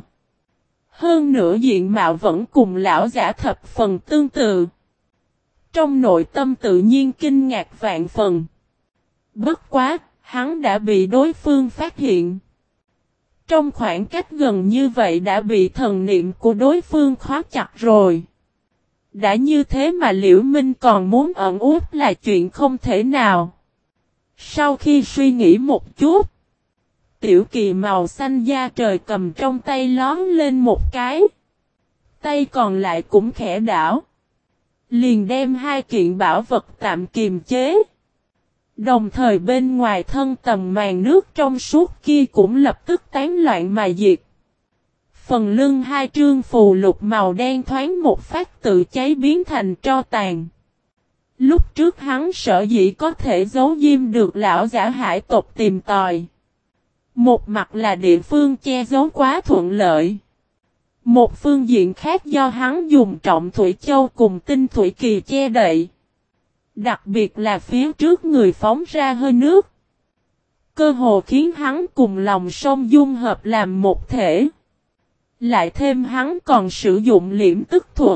Hơn nữa diện mạo vẫn cùng lão giả thập phần tương tự. Trong nội tâm tự nhiên kinh ngạc vạn phần. Bất quá, hắn đã bị đối phương phát hiện. Trong khoảng cách gần như vậy đã bị thần niệm của đối phương khóa chặt rồi. Đã như thế mà Liễu Minh còn muốn ẩn út là chuyện không thể nào. Sau khi suy nghĩ một chút, tiểu kỳ màu xanh da trời cầm trong tay lón lên một cái. Tay còn lại cũng khẽ đảo. Liền đem hai kiện bảo vật tạm kiềm chế. Đồng thời bên ngoài thân tầng màn nước trong suốt kia cũng lập tức tán loạn mà diệt. Phần lưng hai trương phù lục màu đen thoáng một phát tự cháy biến thành tro tàn. Lúc trước hắn sợ dĩ có thể giấu diêm được lão giả hải tộc tìm tòi. Một mặt là địa phương che giấu quá thuận lợi. Một phương diện khác do hắn dùng trọng thủy châu cùng tinh thủy kỳ che đậy. Đặc biệt là phía trước người phóng ra hơi nước. Cơ hồ khiến hắn cùng lòng sông dung hợp làm một thể. Lại thêm hắn còn sử dụng liễm tức thuật.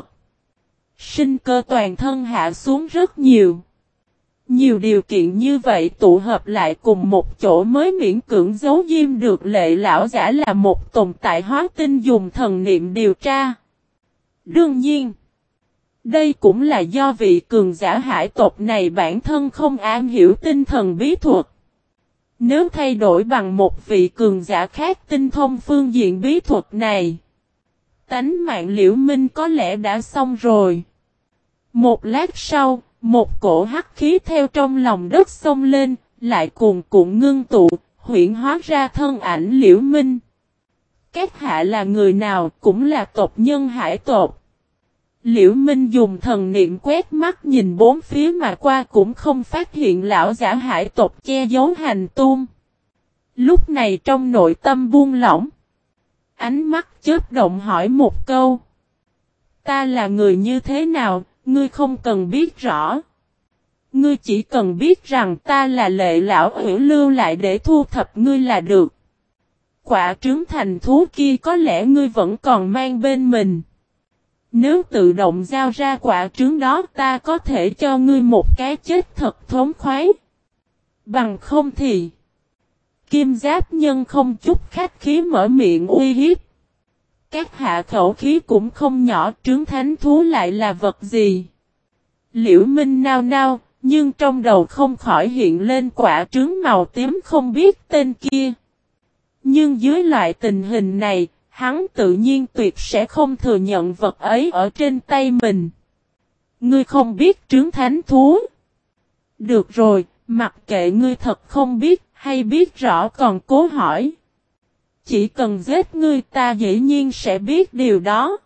Sinh cơ toàn thân hạ xuống rất nhiều. Nhiều điều kiện như vậy tụ hợp lại cùng một chỗ mới miễn cưỡng giấu diêm được lệ lão giả là một tồn tại hóa tinh dùng thần niệm điều tra. Đương nhiên, đây cũng là do vị cường giả hải tộc này bản thân không am hiểu tinh thần bí thuật. Nếu thay đổi bằng một vị cường giả khác tinh thông phương diện bí thuật này, tánh mạng Liễu Minh có lẽ đã xong rồi. Một lát sau, một cổ hắc khí theo trong lòng đất xông lên, lại cuồn cuộn ngưng tụ, huyễn hóa ra thân ảnh Liễu Minh. Các hạ là người nào cũng là tộc nhân hải tộc. Liễu Minh dùng thần niệm quét mắt nhìn bốn phía mà qua cũng không phát hiện lão giả hải tộc che giấu hành tung. Lúc này trong nội tâm buông lỏng. Ánh mắt chớp động hỏi một câu. Ta là người như thế nào, Ngươi không cần biết rõ. Ngươi chỉ cần biết rằng ta là Lệ lão hữu lưu lại để thu thập ngươi là được. Quả trứng thành thú kia có lẽ ngươi vẫn còn mang bên mình. Nếu tự động giao ra quả trứng đó ta có thể cho ngươi một cái chết thật thống khoái. Bằng không thì Kim Giáp Nhân không chút khách khí mở miệng uy hiếp. Các hạ khẩu khí cũng không nhỏ, trứng thánh thú lại là vật gì? Liễu Minh nao nao, nhưng trong đầu không khỏi hiện lên quả trứng màu tím không biết tên kia. Nhưng dưới loại tình hình này, hắn tự nhiên tuyệt sẽ không thừa nhận vật ấy ở trên tay mình. Ngươi không biết trứng thánh thú? Được rồi, mặc kệ ngươi thật không biết hay biết rõ còn cố hỏi. Chỉ cần giết ngươi ta dĩ nhiên sẽ biết điều đó.